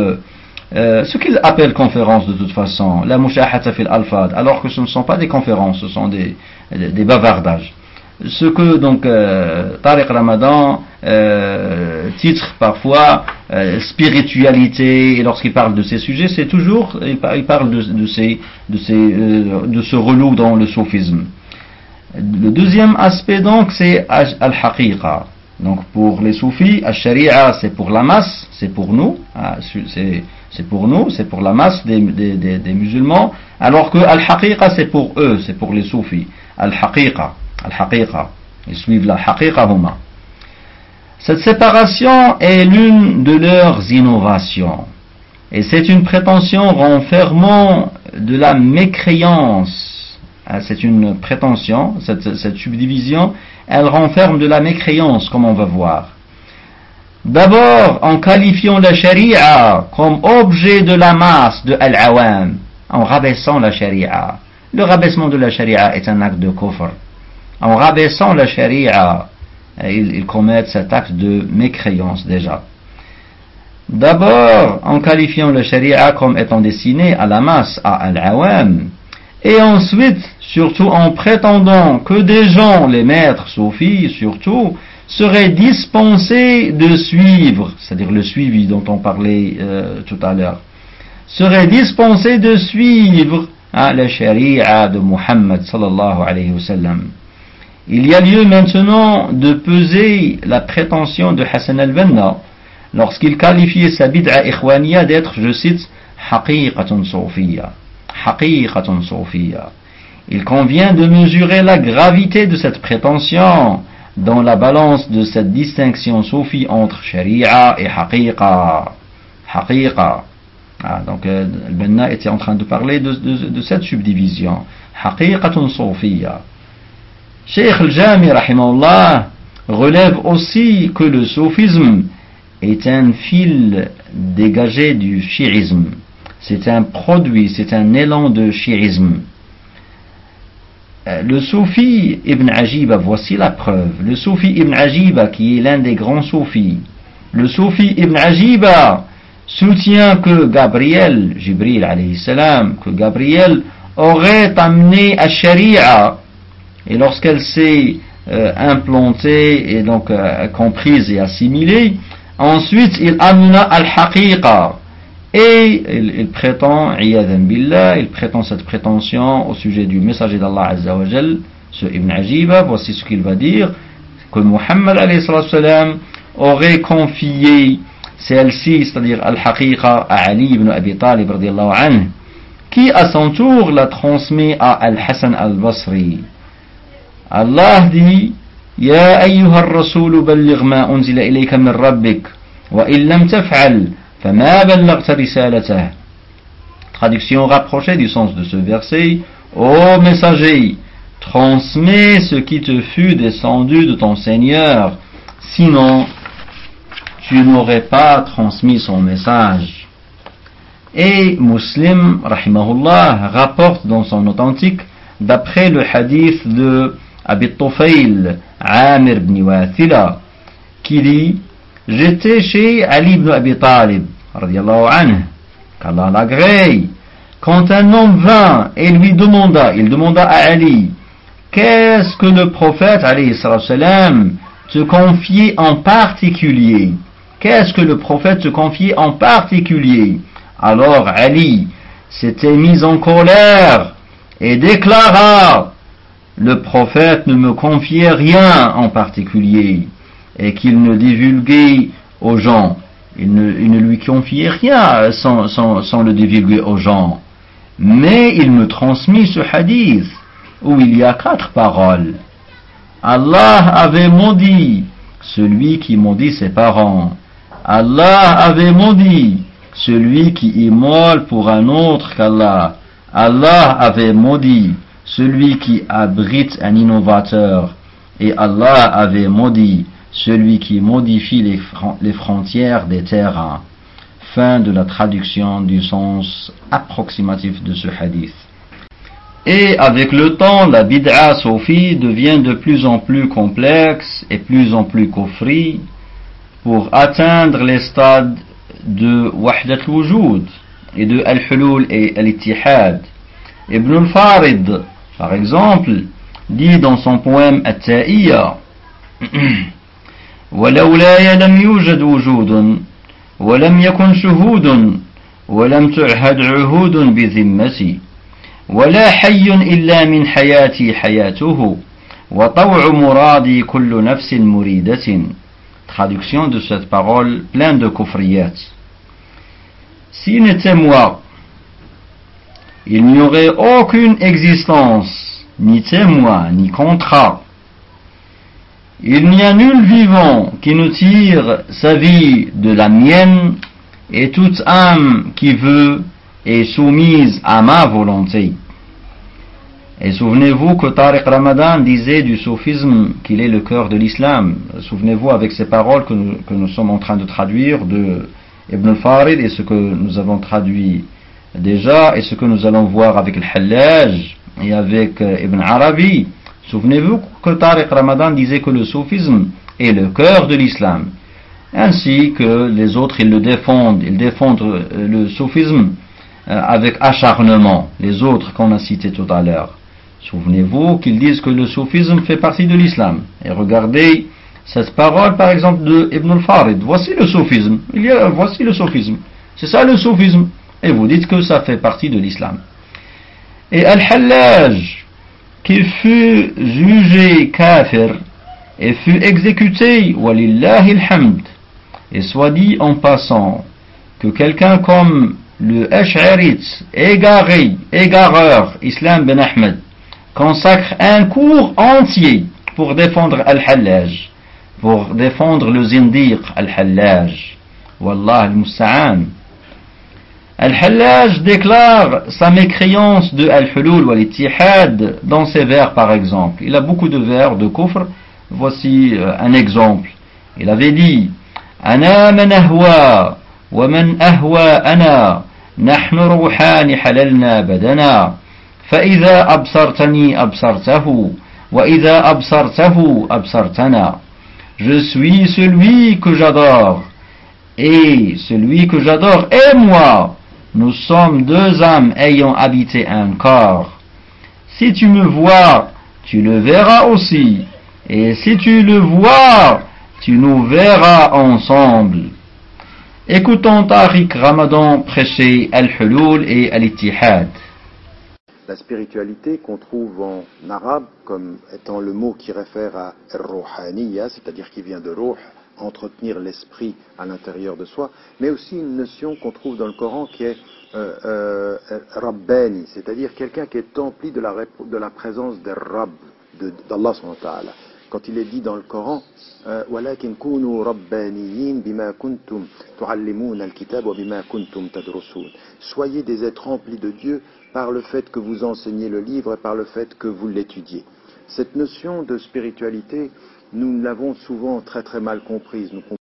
ce qu'ils appellent conférences de toute façon, la mushahata fil alfad, alors que ce ne sont pas des conférences, ce sont des bavardages. Ce que donc Tariq Ramadan titre parfois spiritualité, et lorsqu'il parle de ces sujets, c'est toujours il parle de ce relou dans le soufisme. Le deuxième aspect donc c'est al-haqiqa. Donc pour les soufis, al-sharia c'est pour la masse, c'est pour nous, c'est pour nous, c'est pour la masse des musulmans, alors que al-haqiqa c'est pour eux, c'est pour les soufis. Al-haqiqa, ils suivent la haqiqa huma. Cette séparation est l'une de leurs innovations, et c'est une prétention renfermant de la mécréance. C'est une prétention, cette subdivision, elle renferme de la mécréance, comme on va voir. D'abord, en qualifiant la sharia comme objet de la masse de al-awam, en rabaissant la sharia. Le rabaissement de la sharia est un acte de kufr. En rabaissant la sharia, ils commettent cet acte de mécréance déjà. D'abord, en qualifiant la sharia comme étant destinée à la masse, à al-awam, et ensuite, surtout en prétendant que des gens, les maîtres soufis surtout, seraient dispensés de suivre, c'est-à-dire le suivi dont on parlait tout à l'heure, seraient dispensés de suivre la sharia de Muhammad sallallahu alayhi wa sallam. Il y a lieu maintenant de peser la prétention de Hassan al-Banna lorsqu'il qualifiait sa bid'a ikhwaniyya d'être, je cite, haqiqatun soufiyya. Haqiqatun soufiyya. Il convient de mesurer la gravité de cette prétention dans la balance de cette distinction soufie entre sharia et haqiqa. Haqiqa. Donc al-Banna était en train de parler de cette subdivision. Haqiqatun soufiyya. Cheikh al-Jami rahimahullah relève aussi que le soufisme est un fil dégagé du chiisme. C'est un produit, c'est un élan de chiisme. Le soufi Ibn Ajiba, voici la preuve. Le soufi Ibn Ajiba, qui est l'un des grands soufis, le soufi Ibn Ajiba soutient que Gabriel, Jibril alayhi salam, que Gabriel aurait amené à Sharia, et lorsqu'elle s'est implantée et donc comprise et assimilée, ensuite il amena al-haqiqa, et il prétend, iyadan billah, il prétend cette prétention au sujet du messager d'Allah Azza wa Jal, ce Ibn Ajiba. Voici ce qu'il va dire, que Muhammad alayhi salam aurait confié celle-ci, c'est-à-dire al-haqiqa, à Ali ibn Abi Talib radiyallahu anhu, qui à son tour la transmet à Al-Hassan al-Basri. Allah dit: Ya ayyuha ar-rasul balligh ma unzila ilayka min rabbik wa in lam taf'al fama ballaghta risalatah. Traduction rapprochée du sens de ce verset: Ô messager, transmets ce qui te fut descendu de ton Seigneur, sinon tu n'aurais pas transmis son message. Et Muslim, rahimahullah, rapporte dans son authentique, d'après le hadith de Abi Tufayl, Amir ibn Wathila, qui dit: J'étais chez Ali ibn Abi Talib, radiyallahu anhu, qu'Allah l'agrée, quand un homme vint et lui demanda, il demanda à Ali: Qu'est-ce que le prophète, alayhi salam, te confiait en particulier? Qu'est-ce que le prophète te confiait en particulier? Alors Ali s'était mis en colère et déclara: Le prophète ne me confiait rien en particulier, et qu'il ne divulguait aux gens. Il ne lui confiait rien sans le divulguer aux gens. Mais il me transmit ce hadith où il y a 4 paroles. Allah avait maudit celui qui maudit ses parents. Allah avait maudit celui qui immole pour un autre qu'Allah. Allah avait maudit celui qui abrite un innovateur. Et Allah avait maudit celui qui modifie les frontières des terrains. Fin de la traduction du sens approximatif de ce hadith. Et avec le temps, la bid'a soufie devient de plus en plus complexe et plus en plus kufri, pour atteindre les stades de Wahdat al-Wujud et de Al-Hulul et Al-Ittihad. Ibn al-Farid, par exemple, dit dans son poème At-Ta'iyya: وَلَوْلَايَ لَمْ يُوجَدْ وُجُودٌ وَلَمْ يَكُنْ شُهُودٌ وَلَمْ تُعْهَدْ عُهُودٌ بِذِمَّتِي وَلَا حَيٌّ إِلَّا مِنْ حَيَاتِي حَيَاتُهُ وَطَوْعُ مُرَادِي كُلُّ نَفْسٍ مُرِيدَةٍ. Traduction de cette parole pleine de kufriyat. Si n'était moi, il n'y aurait aucune existence, ni témoin, ni contrat. Il n'y a nul vivant qui ne tire sa vie de la mienne, et toute âme qui veut est soumise à ma volonté. Et souvenez-vous que Tariq Ramadan disait du soufisme qu'il est le cœur de l'islam. Souvenez-vous avec ces paroles que nous sommes en train de traduire de Ibn al-Farid, et ce que nous avons traduit déjà, et ce que nous allons voir avec al-Hallaj et avec Ibn Arabi. Souvenez-vous que Tariq Ramadan disait que le soufisme est le cœur de l'islam, ainsi que les autres ils défendent le soufisme avec acharnement, les autres qu'on a cités tout à l'heure. Souvenez-vous qu'ils disent que le soufisme fait partie de l'islam. Et regardez cette parole par exemple de Ibn al-Farid: voici le soufisme, voici le soufisme, c'est ça le soufisme, et vous dites que ça fait partie de l'islam. Et Al-Hallaj, qui fut jugé kafir et fut exécuté, walillahi alhamd, et soit dit en passant que quelqu'un comme le Ash'arite, égareur, Islam Ben Ahmed, consacre un cours entier pour défendre Al-Hallaj, pour défendre le zindiq Al-Hallaj. Wallah al-Musta'an. Al-Hallaj déclare sa mécréance de Al-Hulul wa Al-Ittihad dans ses vers par exemple. Il a beaucoup de vers de kufr. Voici un exemple. Il avait dit: Ana man ahwa wa man ahwa ana, nahnu ruhani halalna badana, fa idha absartani absartahu, wa idha absartahu absartana. Je suis celui que j'adore, et celui que j'adore et moi, nous sommes deux âmes ayant habité un corps. Si tu me vois, tu le verras aussi, et si tu le vois, tu nous verras ensemble. Écoutons Tariq Ramadan prêcher Al-Hulul et Al-Ittihad. La spiritualité qu'on trouve en arabe comme étant le mot qui réfère à Rouhaniya, c'est-à-dire qui vient de Ruh, entretenir l'esprit à l'intérieur de soi, mais aussi une notion qu'on trouve dans le Coran qui est Rabbani, c'est-à-dire quelqu'un qui est empli de la présence des Rabb, d'Allah subhanahu wa ta'ala. Quand il est dit dans le Coran, وَلَكِنْ كُونُوا رَبَّانِيِّينَ بِمَا كُنْتُمْ تُعَلِّمُونَ الْكِتَابَ وَبِمَا كُنْتُمْ تَدْرُسُونَ. Soyez des êtres remplis de Dieu par le fait que vous enseignez le livre et par le fait que vous l'étudiez. Cette notion de spiritualité, nous l'avons souvent très très mal comprise.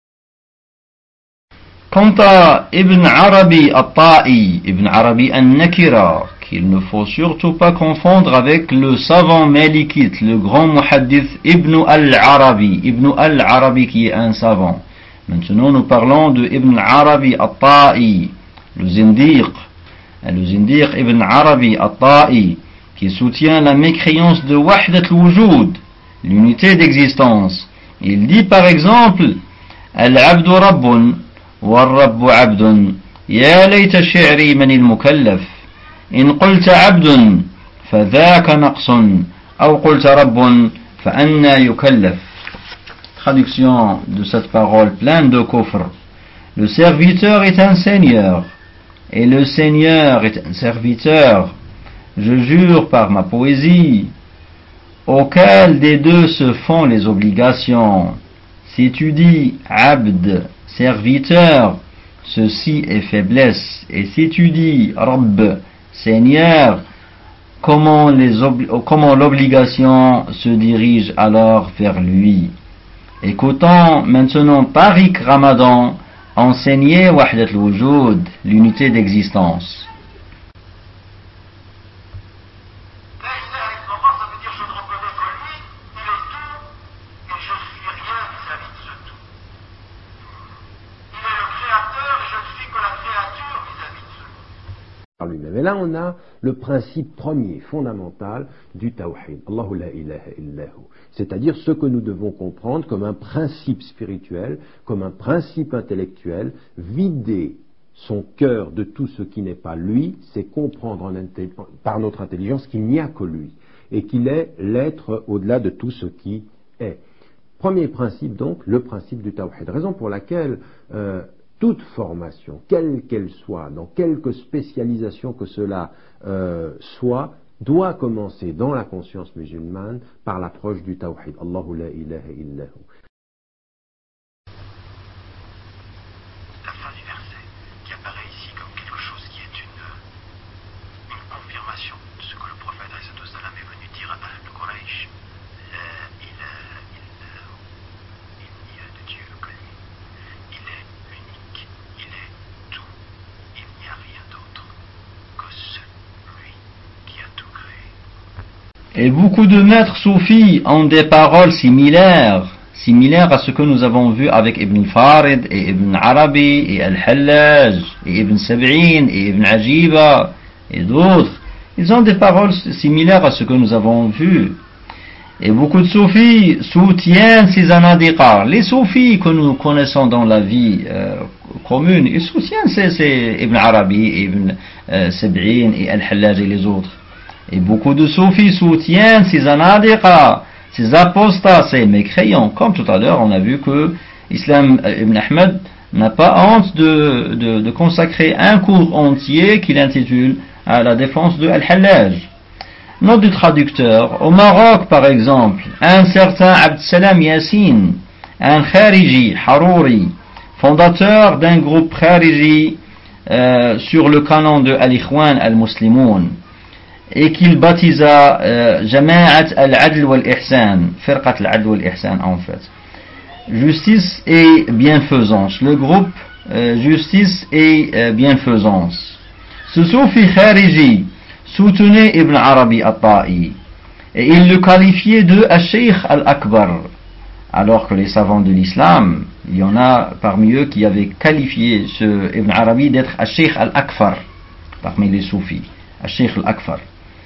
Quant à Ibn Arabi al-Ta'i, Ibn Arabi al-Nakira, qu'il ne faut surtout pas confondre avec le savant malikite, le grand muhaddith Ibn al-Arabi qui est un savant. Maintenant nous parlons de Ibn Arabi al-Ta'i, le zindiq Ibn Arabi al-Ta'i, qui soutient la mécréance de Wahdat al-Wujud, l'unité d'existence. Il dit par exemple, Al-Abdu Rabbun, wal-Rabbu Abdun, ya layta shi'ri man il-mukallaf. إن قلت عبد فذاك نقص أو قلت رب فأنا يكلف. Traduction de cette parole pleine de kufr. Le serviteur est un seigneur et le seigneur est un serviteur. Je jure par ma poésie, auquel des deux se font les obligations. Si tu dis abd, serviteur, ceci est faiblesse, et si tu dis rabb, Seigneur, comment l'obligation se dirige alors vers lui. Écoutons maintenant Tariq Ramadan enseigner Wahdat al-Wujud, l'unité d'existence. Et là, on a le principe premier, fondamental du tawhid. Allahu la ilaha illahu. C'est-à-dire ce que nous devons comprendre comme un principe spirituel, comme un principe intellectuel. Vider son cœur de tout ce qui n'est pas lui, c'est comprendre par notre intelligence qu'il n'y a que lui. Et qu'il est l'être au-delà de tout ce qui est. Premier principe donc, le principe du tawhid. Raison pour laquelle toute formation, quelle qu'elle soit, dans quelque spécialisation que cela soit, doit commencer dans la conscience musulmane par l'approche du tawhid. Allahu la ilaha illahu. La fin du verset qui apparaît ici comme quelque chose qui est une confirmation de ce que le prophète est venu dire à Al-Quraysh. Il n'y a de Dieu que lui. Il est unique, il est tout, il n'y a rien d'autre que celui qui a tout créé. Et beaucoup de maîtres soufis ont des paroles similaires à ce que nous avons vu avec Ibn Farid et Ibn Arabi et Al-Hallaj et Ibn Sab'in et Ibn Ajiba et d'autres. Ils ont des paroles similaires à ce que nous avons vu. Et beaucoup de soufis soutiennent ces anadiqa. Les soufis que nous connaissons dans la vie commune, ils soutiennent ces Ibn Arabi, et Ibn Sab'in et Al-Hallaj et les autres. Et beaucoup de soufis soutiennent ces anadiqa, ces apostats, ces mécréants. Comme tout à l'heure, on a vu que Islam Ibn Ahmed n'a pas honte de consacrer un cours entier qu'il intitule à la défense de Al-Hallaj. Note du traducteur, au Maroc par exemple, un certain Abd Salam Yassine, un Khariji, Harouri, fondateur d'un groupe Khariji sur le canon de Al-Ikhwan al-Muslimoun, et qu'il baptisa Jama'at al-Adl wal-Ihsan, Firqat al-Adl wal-Ihsan en fait. Justice et bienfaisance, le groupe Justice et bienfaisance. Ce soufi Khariji soutenait Ibn Arabi al-Ta'i et il le qualifiait de Al-Sheikh al-Akbar, alors que les savants de l'islam, il y en a parmi eux qui avaient qualifié ce Ibn Arabi d'être Al-Sheikh Al-Akfar, parmi les soufis, Al-Sheikh Al-Akfar.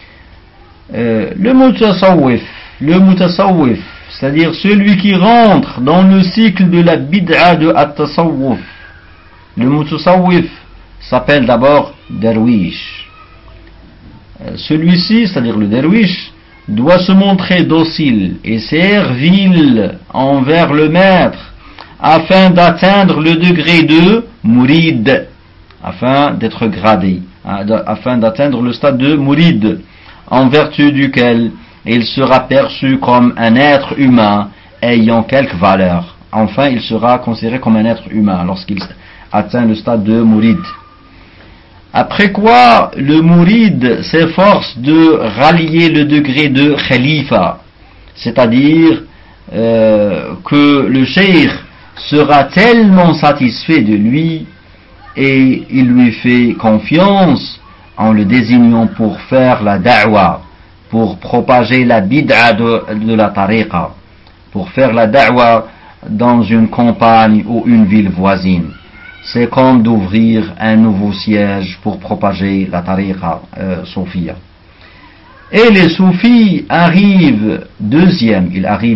Le mutasawwif, c'est-à-dire celui qui rentre dans le cycle de la bid'a de At-Tasawwuf. Le mutasawwif s'appelle d'abord derwish. Celui-ci, c'est-à-dire le derwish, doit se montrer docile et servile envers le maître afin d'atteindre le degré de murid, afin d'être gradé, afin d'atteindre le stade de murid, en vertu duquel il sera perçu comme un être humain ayant quelque valeur. Enfin, il sera considéré comme un être humain lorsqu'il atteint le stade de murid. Après quoi, le murid s'efforce de rallier le degré de khalifa, c'est-à-dire que le cheikh sera tellement satisfait de lui et il lui fait confiance en le désignant pour faire la da'wa, pour propager la bid'a de la tariqa, pour faire la da'wa dans une campagne ou une ville voisine. C'est comme d'ouvrir un nouveau siège pour propager la tariqa soufia. Et les soufis arrivent deuxième,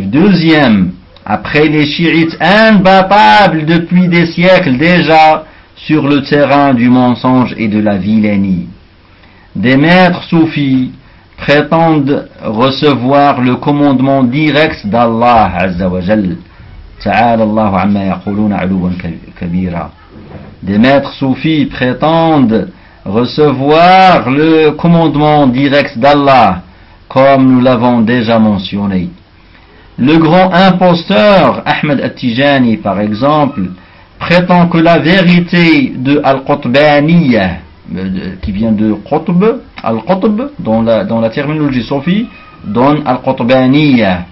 après les chiites imbattables depuis des siècles déjà sur le terrain du mensonge et de la vilainie. Des maîtres soufis prétendent recevoir le commandement direct d'Allah Azza wa Jal. Ta'ala Allahu amma yaquluna 'uluwan kabira. Des maîtres soufis prétendent recevoir le commandement direct d'Allah, comme nous l'avons déjà mentionné. Le grand imposteur Ahmed At-Tijani, par exemple, prétend que la vérité de Al-Qutbaniyya, qui vient de Qutb, Al-Qutb, dans la terminologie soufie, donne Al-Qutbaniyya.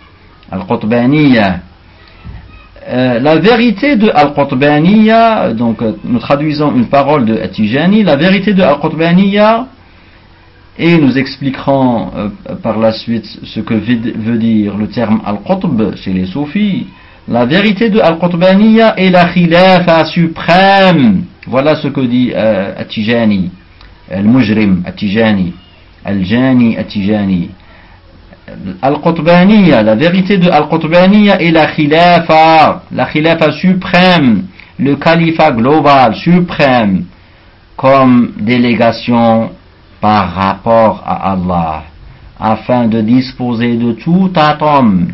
La vérité de Al-Qutbaniyya, donc nous traduisons une parole de At-Tijani, la vérité de Al-Qutbaniyya, et nous expliquerons par la suite ce que veut dire le terme Al-Qutb chez les soufis. La vérité de Al-Qutbaniyya est la khilafa suprême. Voilà ce que dit At-Tijani, Al-Mujrim At-Tijani, Al-Jani At-Tijani. Al-Qutbaniyya, la vérité de Al-Qutbaniyya est la khilafa suprême, le califat global suprême, comme délégation par rapport à Allah, afin de disposer de tout atome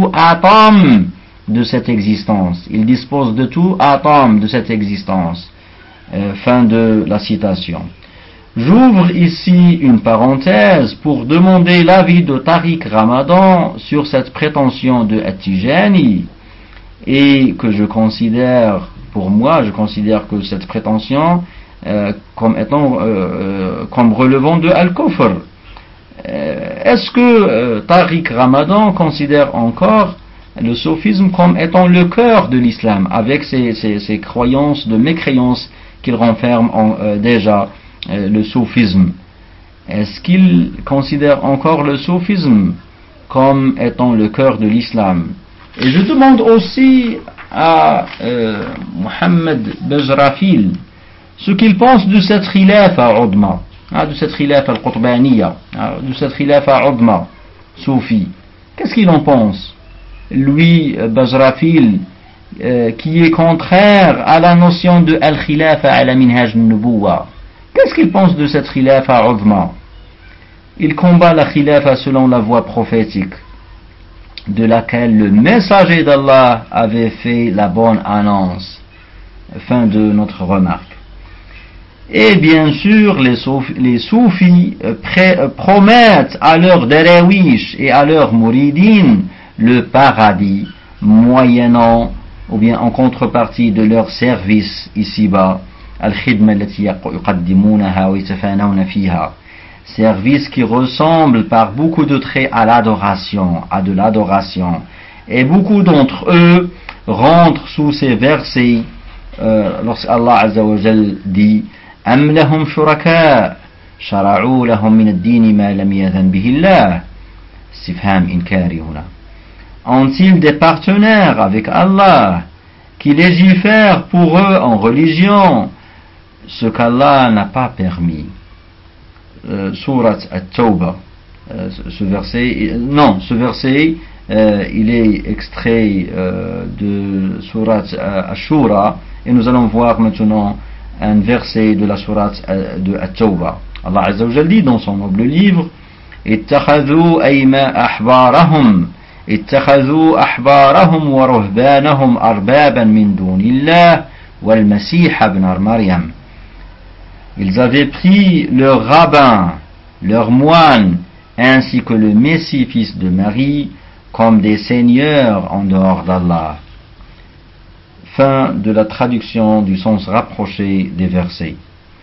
de cette existence. Il dispose de tout atome de cette existence. Fin de la citation. J'ouvre ici une parenthèse pour demander l'avis de Tariq Ramadan sur cette prétention de At-Tijani, et que je considère que cette prétention comme relevant de Al-Kufr. Est-ce que Tariq Ramadan considère encore le soufisme comme étant le cœur de l'islam, avec ses croyances de mécréance qu'il renferme déjà le soufisme? Est-ce qu'il considère encore le soufisme comme étant le cœur de l'islam? Et je demande aussi à Mohamed Bajrafil ce qu'il pense de cette khilafa udma, de cette khilafa al-Qutbaniyya, de cette khilafa udma soufi. Qu'est-ce qu'il en pense, lui, Bajrafil, qui est contraire à la notion de al-khilafa ala minhaj al-nubuwa? Qu'est-ce qu'il pense de cette khilafa udma? Il combat la khilafa selon la voie prophétique, de laquelle le messager d'Allah avait fait la bonne annonce. Fin de notre remarque. Et bien sûr, les soufis promettent à leurs derawish et à leurs mouridines le paradis, moyennant ou bien en contrepartie de leur service ici-bas, al-khidma allati yuqaddimunaha wa yatafanawna fiha, service qui ressemble par beaucoup de traits à de l'adoration, et beaucoup d'entre eux rentrent sous ces versets lorsque Allah Azza wa Jal dit أم لهم شركاء شرعوا لهم من الدين ما لم يأذن به الله استفهام إنكاري هنا. ont-ils des partenaires avec Allah qui légifèrent pour eux en religion ce qu'Allah n'a pas permis? Surat At-Tawbah, ce verset, il est extrait de Surat Ash-Shura, et nous allons voir maintenant un verset de la Surat de At-Tawbah. Allah Azza wa Jalla dit dans son noble livre: اتخذوا أحبارهم ورهبانهم أربابا من دون الله والمسيح ابن مريم. Ils avaient pris leurs rabbins, leurs moines, ainsi que le Messie fils de Marie, comme des seigneurs en dehors d'Allah. Fin de la traduction du sens rapproché des versets.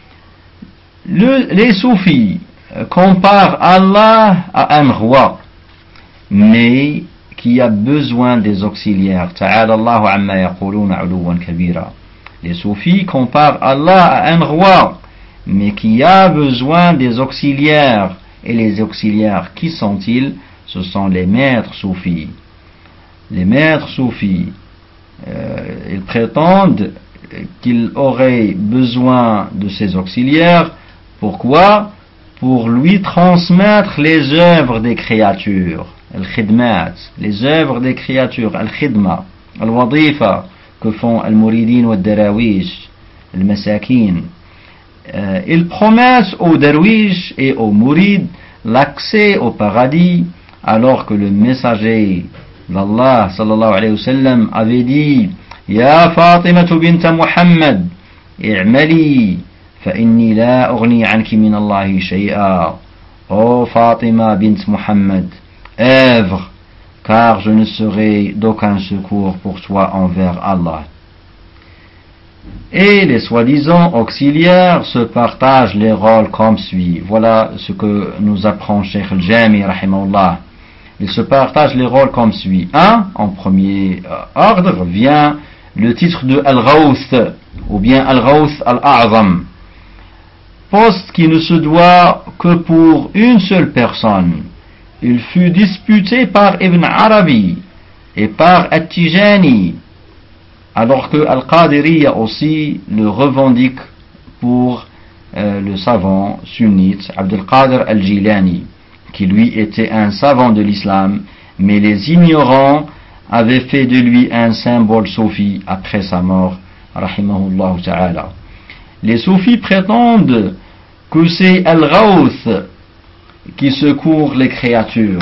Les soufis comparent Allah à un roi, mais qui a besoin des auxiliaires. Ta'ala Allahu amma yaquluna 'uluwan kabira. Les soufis comparent Allah à un roi, mais qui a besoin des auxiliaires. Et les auxiliaires, qui sont-ils? Ce sont les maîtres soufis. Les maîtres soufis, ils prétendent qu'ils auraient besoin de ces auxiliaires. Pourquoi? Pour lui transmettre les œuvres des créatures, al-khidmat, les œuvres des créatures, al-khidma, al-wadifa, que font al-muridin wa al-darawish, al-masakin. Ils promettent aux darwish et aux mourides l'accès au paradis, alors que le messager d'Allah sallallahu alayhi wa sallam avait dit: Ya Fatima bint Muhammad, i'mali fa inni la ughni anki min Allahi shay'a. Ô Fatima bint Muhammad, œuvre, car je ne serai d'aucun secours pour toi envers Allah. Et les soi-disant auxiliaires se partagent les rôles comme suit. Voilà ce que nous apprend Cheikh al-Jami rahimahullah. Ils se partagent les rôles comme suit. En premier ordre vient le titre de Al-Ghawth, ou bien Al-Ghawth Al-A'zam, poste qui ne se doit que pour une seule personne. Il fut disputé par Ibn Arabi et par At-Tijani, alors que Al-Qadiriyya aussi le revendique pour le savant sunnite Abdul Qadir Al-Jilani, qui lui était un savant de l'islam, mais les ignorants avaient fait de lui un symbole soufi après sa mort, rahimahullah ta'ala. Les soufis prétendent que c'est Al-Ghawth qui secourt les créatures.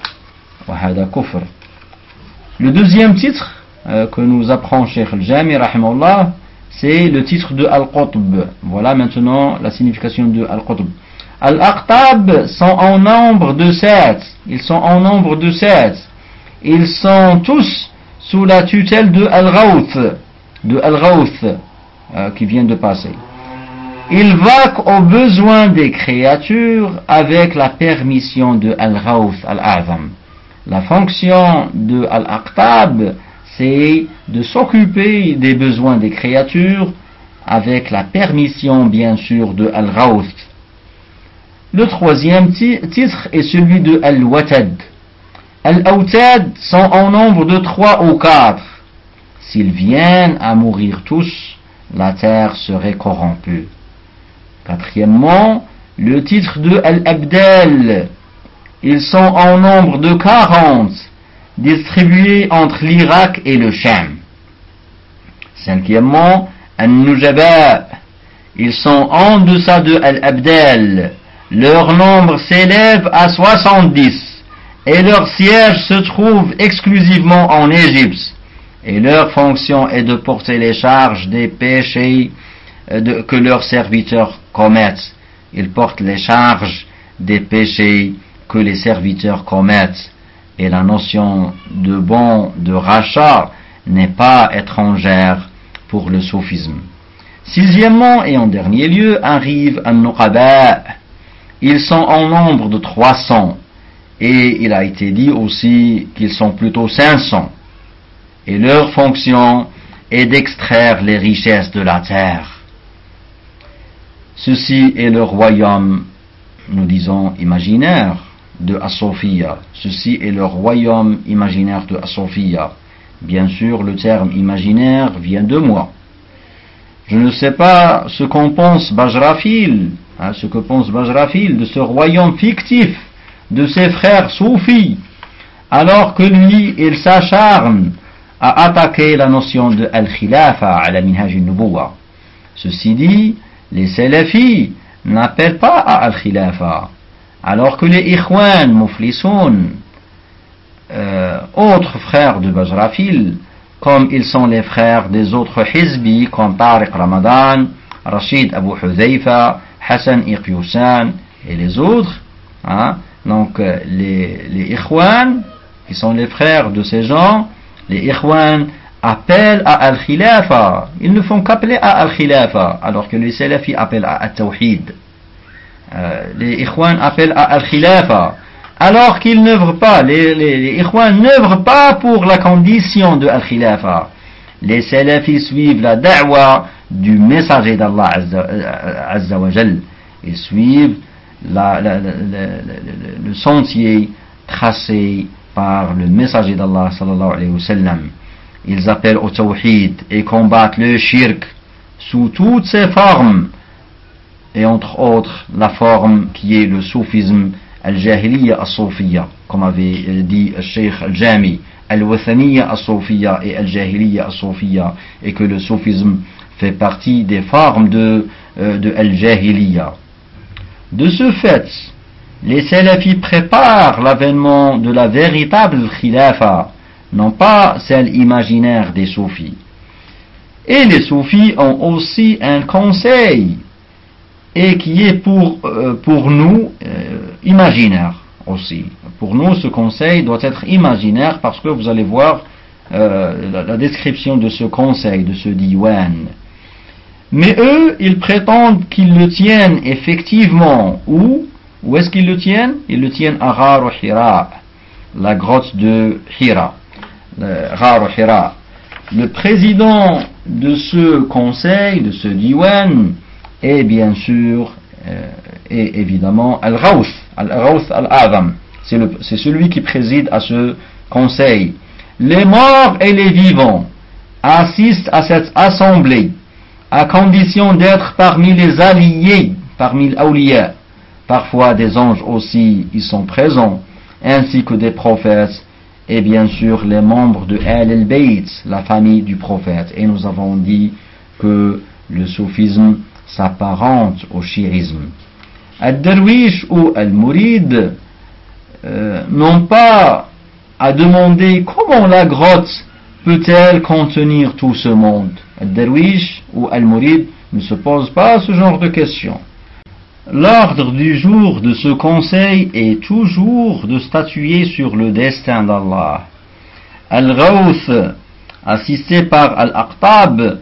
Le deuxième titre que nous apprend Cheikh al-Jami rahimahullah, c'est le titre de Al-Qutb. Voilà maintenant la signification de Al-Qutb. Al-Aqtab sont en nombre de 7. Ils sont en nombre de 7. Ils sont tous sous la tutelle de Al-Ghawth, qui vient de passer. Ils vaquent aux besoins des créatures avec la permission de Al-Ghawth Al-A'zam. La fonction de Al-Aqtab, c'est de s'occuper des besoins des créatures avec la permission bien sûr de Al-Ghawth. Le troisième titre est celui de Al-Watad. Al-Awtad sont en nombre de 3 ou 4. S'ils viennent à mourir tous, la terre serait corrompue. Quatrièmement, le titre de Al-Abdal. Ils sont en nombre de 40, distribués entre l'Irak et le Sham. Cinquièmement, Al-Nujaba. Ils sont en deçà de Al-Abdal. Leur nombre s'élève à 70 et leur siège se trouve exclusivement en Égypte. Et leur fonction est de porter les charges des péchés que leurs serviteurs commettent. Ils portent les charges des péchés que les serviteurs commettent. Et la notion de bon de rachat n'est pas étrangère pour le soufisme. Sixièmement et en dernier lieu arrive An-Nuqaba. Ils sont en nombre de 300 et il a été dit aussi qu'ils sont plutôt 500 et leur fonction est d'extraire les richesses de la terre. Ceci est le royaume, nous disons, imaginaire de As-Sofiya. Ceci est le royaume imaginaire de As-Sofiya. Bien sûr, le terme imaginaire vient de moi. Je ne sais pas ce qu'en pense Bajrafil, ce que pense Bajrafil de ce royaume fictif de ses frères soufis, alors que lui, il s'acharne à attaquer la notion de Al-Khilafa à la Minhaj al-Nubuwa. Ceci dit, les salafis n'appellent pas à Al-Khilafa, alors que les Ikhwan Muflisoun, autres frères de Bajrafil, comme ils sont les frères des autres Hizbi, comme Tariq Ramadan, Rachid Abu Huzaifa, Hassan Iqyusan et les autres, donc les Ikhwan, qui sont les frères de ces gens, les Ikhwan appellent à Al-Khilafa. Ils ne font qu'appeler à Al-Khilafa, alors que les Salafis appellent à At-Tawhid. Les Ikhwan appellent à Al-Khilafa, alors qu'ils n'œuvrent pas, les Ikhwan n'œuvrent pas pour la condition de Al-Khilafa. Les Salafis suivent la da'wa du messager d'Allah Azza wa Jal. Ils suivent le sentier tracé par le messager d'Allah sallallahu alayhi wa sallam. Ils appellent au tawhid et combattent le shirk sous toutes ses formes, et entre autres la forme qui est le soufisme al-jahiliya as-soufiyya, comme avait dit le Cheikh al-Jami, al-wathaniya as-soufiyya et al-jahiliya as-soufiyya, et que le soufisme fait partie des formes de al-jahiliya. De ce fait, les salafis préparent l'avènement de la véritable khilafa, non pas celle imaginaire des soufis. Et les soufis ont aussi un conseil, et qui est pour nous imaginaire aussi. Pour nous, ce conseil doit être imaginaire, parce que vous allez voir la description de ce conseil, de ce diwan. Mais eux, ils prétendent qu'ils le tiennent effectivement. Où est-ce qu'ils le tiennent? Ils le tiennent à Ghar Hira, la grotte de Hira. Ghar Hira. Le président de ce conseil, de ce diwan, est bien sûr, et évidemment, Al-Ghawth Al-Azam. C'est celui qui préside à ce conseil. Les morts et les vivants assistent à cette assemblée, à condition d'être parmi les alliés, parmi les awliya. Parfois des anges aussi y sont présents, ainsi que des prophètes, et bien sûr les membres de Al-Bayt, la famille du prophète. Et nous avons dit que le soufisme s'apparente au chiisme. Al-Darwish ou Al-Murid n'ont pas à demander comment la grotte peut-elle contenir tout ce monde. Al-Darwish ou Al-Murid ne se posent pas ce genre de questions. L'ordre du jour de ce conseil est toujours de statuer sur le destin d'Allah. Al-Ghawth, assisté par Al-Aqtab,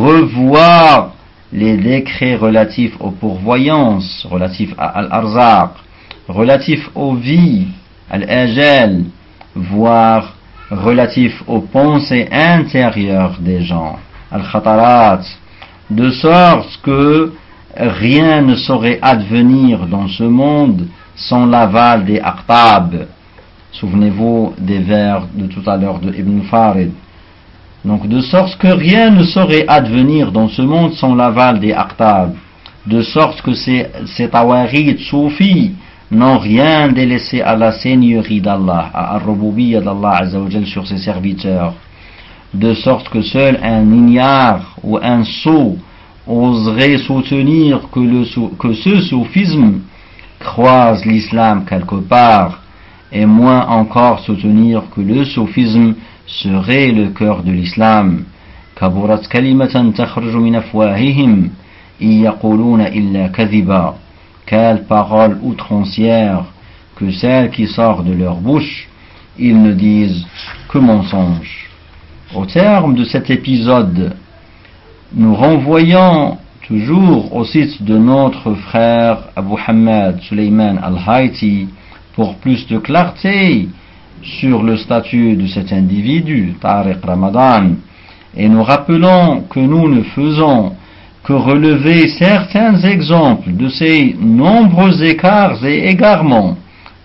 revoit les décrets relatifs aux pourvoyances, relatifs à Al-Arzaq, relatifs aux vies, Al-Ajal, voire relatifs aux pensées intérieures des gens, Al-Khatarat, de sorte que rien ne saurait advenir dans ce monde sans l'aval des Aqtab. Souvenez-vous des vers de tout à l'heure de Ibn Farid. Donc de sorte que rien ne saurait advenir dans ce monde sans l'aval des Aqtab. De sorte que ces tawarid soufis n'ont rien délaissé à la seigneurie d'Allah, à Ar-Rububiyya d'Allah Azza wa Jal sur ses serviteurs. De sorte que seul un ignare ou un sot oserait soutenir que ce soufisme croise l'islam quelque part, et moins encore soutenir que le soufisme serait le cœur de l'islam. Kaburat kalimatan takhruju min afwahihim yaquluna illa kadhiba. Quelle parole outrancière que celle qui sort de leur bouche, ils ne disent que mensonge. Au terme de cet épisode, nous renvoyons toujours au site de notre frère Abu Hamad Suleiman Al-Haiti pour plus de clarté sur le statut de cet individu, Tariq Ramadan, et nous rappelons que nous ne faisons que relever certains exemples de ces nombreux écarts et égarements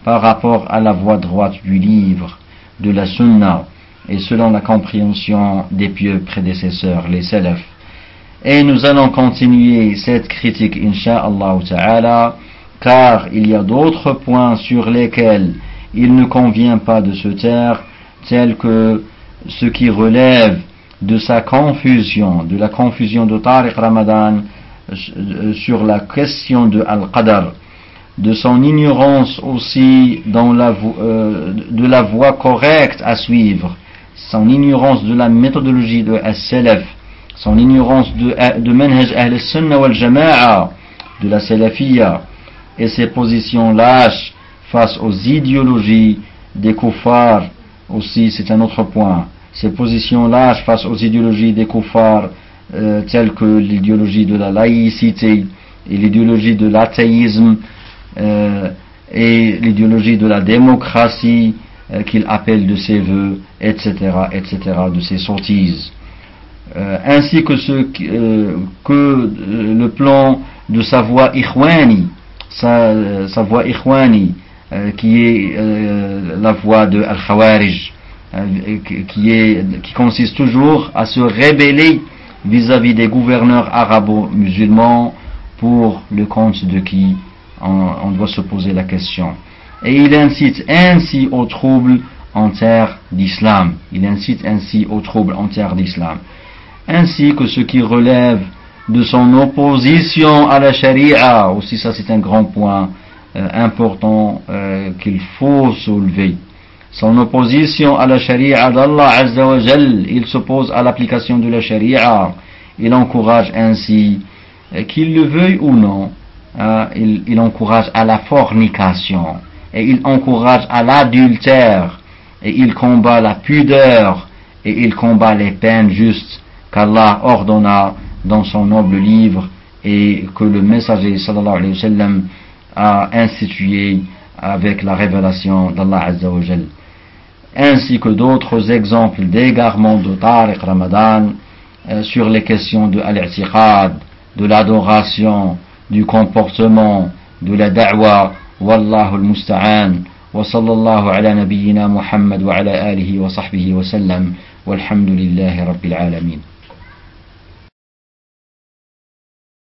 par rapport à la voie droite du livre, de la sunna, et selon la compréhension des pieux prédécesseurs, les salaf. Et nous allons continuer cette critique, incha'Allah ta'ala, car il y a d'autres points sur lesquels il ne convient pas de se taire, tels que ce qui relève de sa confusion, de la confusion de Tariq Ramadan sur la question de Al-Qadar, de son ignorance aussi de la voie correcte à suivre, son ignorance de la méthodologie de As-Salaf, son ignorance de Manhaj Ahl-Sunnah wal-Jama'a, de la Salafiyya, et ses positions lâches face aux idéologies des kuffars, aussi c'est un autre point, ses positions lâches face aux idéologies des kuffars, telles que l'idéologie de la laïcité et l'idéologie de l'athéisme et l'idéologie de la démocratie qu'il appelle de ses voeux, etc., de ses sottises. Ainsi que le plan de sa voie ikhwani, sa voie ikhwani, qui est la voie de Al-Khawarij, qui consiste toujours à se rebeller vis-à-vis des gouverneurs arabo-musulmans, pour le compte de qui on doit se poser la question. Et il incite ainsi au trouble en terre d'islam. Ainsi que ce qui relève de son opposition à la charia. Aussi ça c'est un grand point important qu'il faut soulever. Son opposition à la charia d'Allah Azza wa Jal, il s'oppose à l'application de la charia. Il encourage ainsi, qu'il le veuille ou non, il encourage à la fornication, et il encourage à l'adultère, et il combat la pudeur, et il combat les peines justes qu'Allah ordonna dans son noble livre, et que le messager sallallahu alayhi wa sallam a institué avec la révélation d'Allah Azza wa Jal. Ainsi que d'autres exemples d'égarements de Tariq Ramadan sur les questions de al-i'tiqad, de l'adoration, du comportement, de la da'wa. Wallahu al-musta'an. Wa sallallahu ala nabiyyina Muhammad wa ala alihi wa sahbihi wa sallam. Walhamdulillahi rabbil alamin.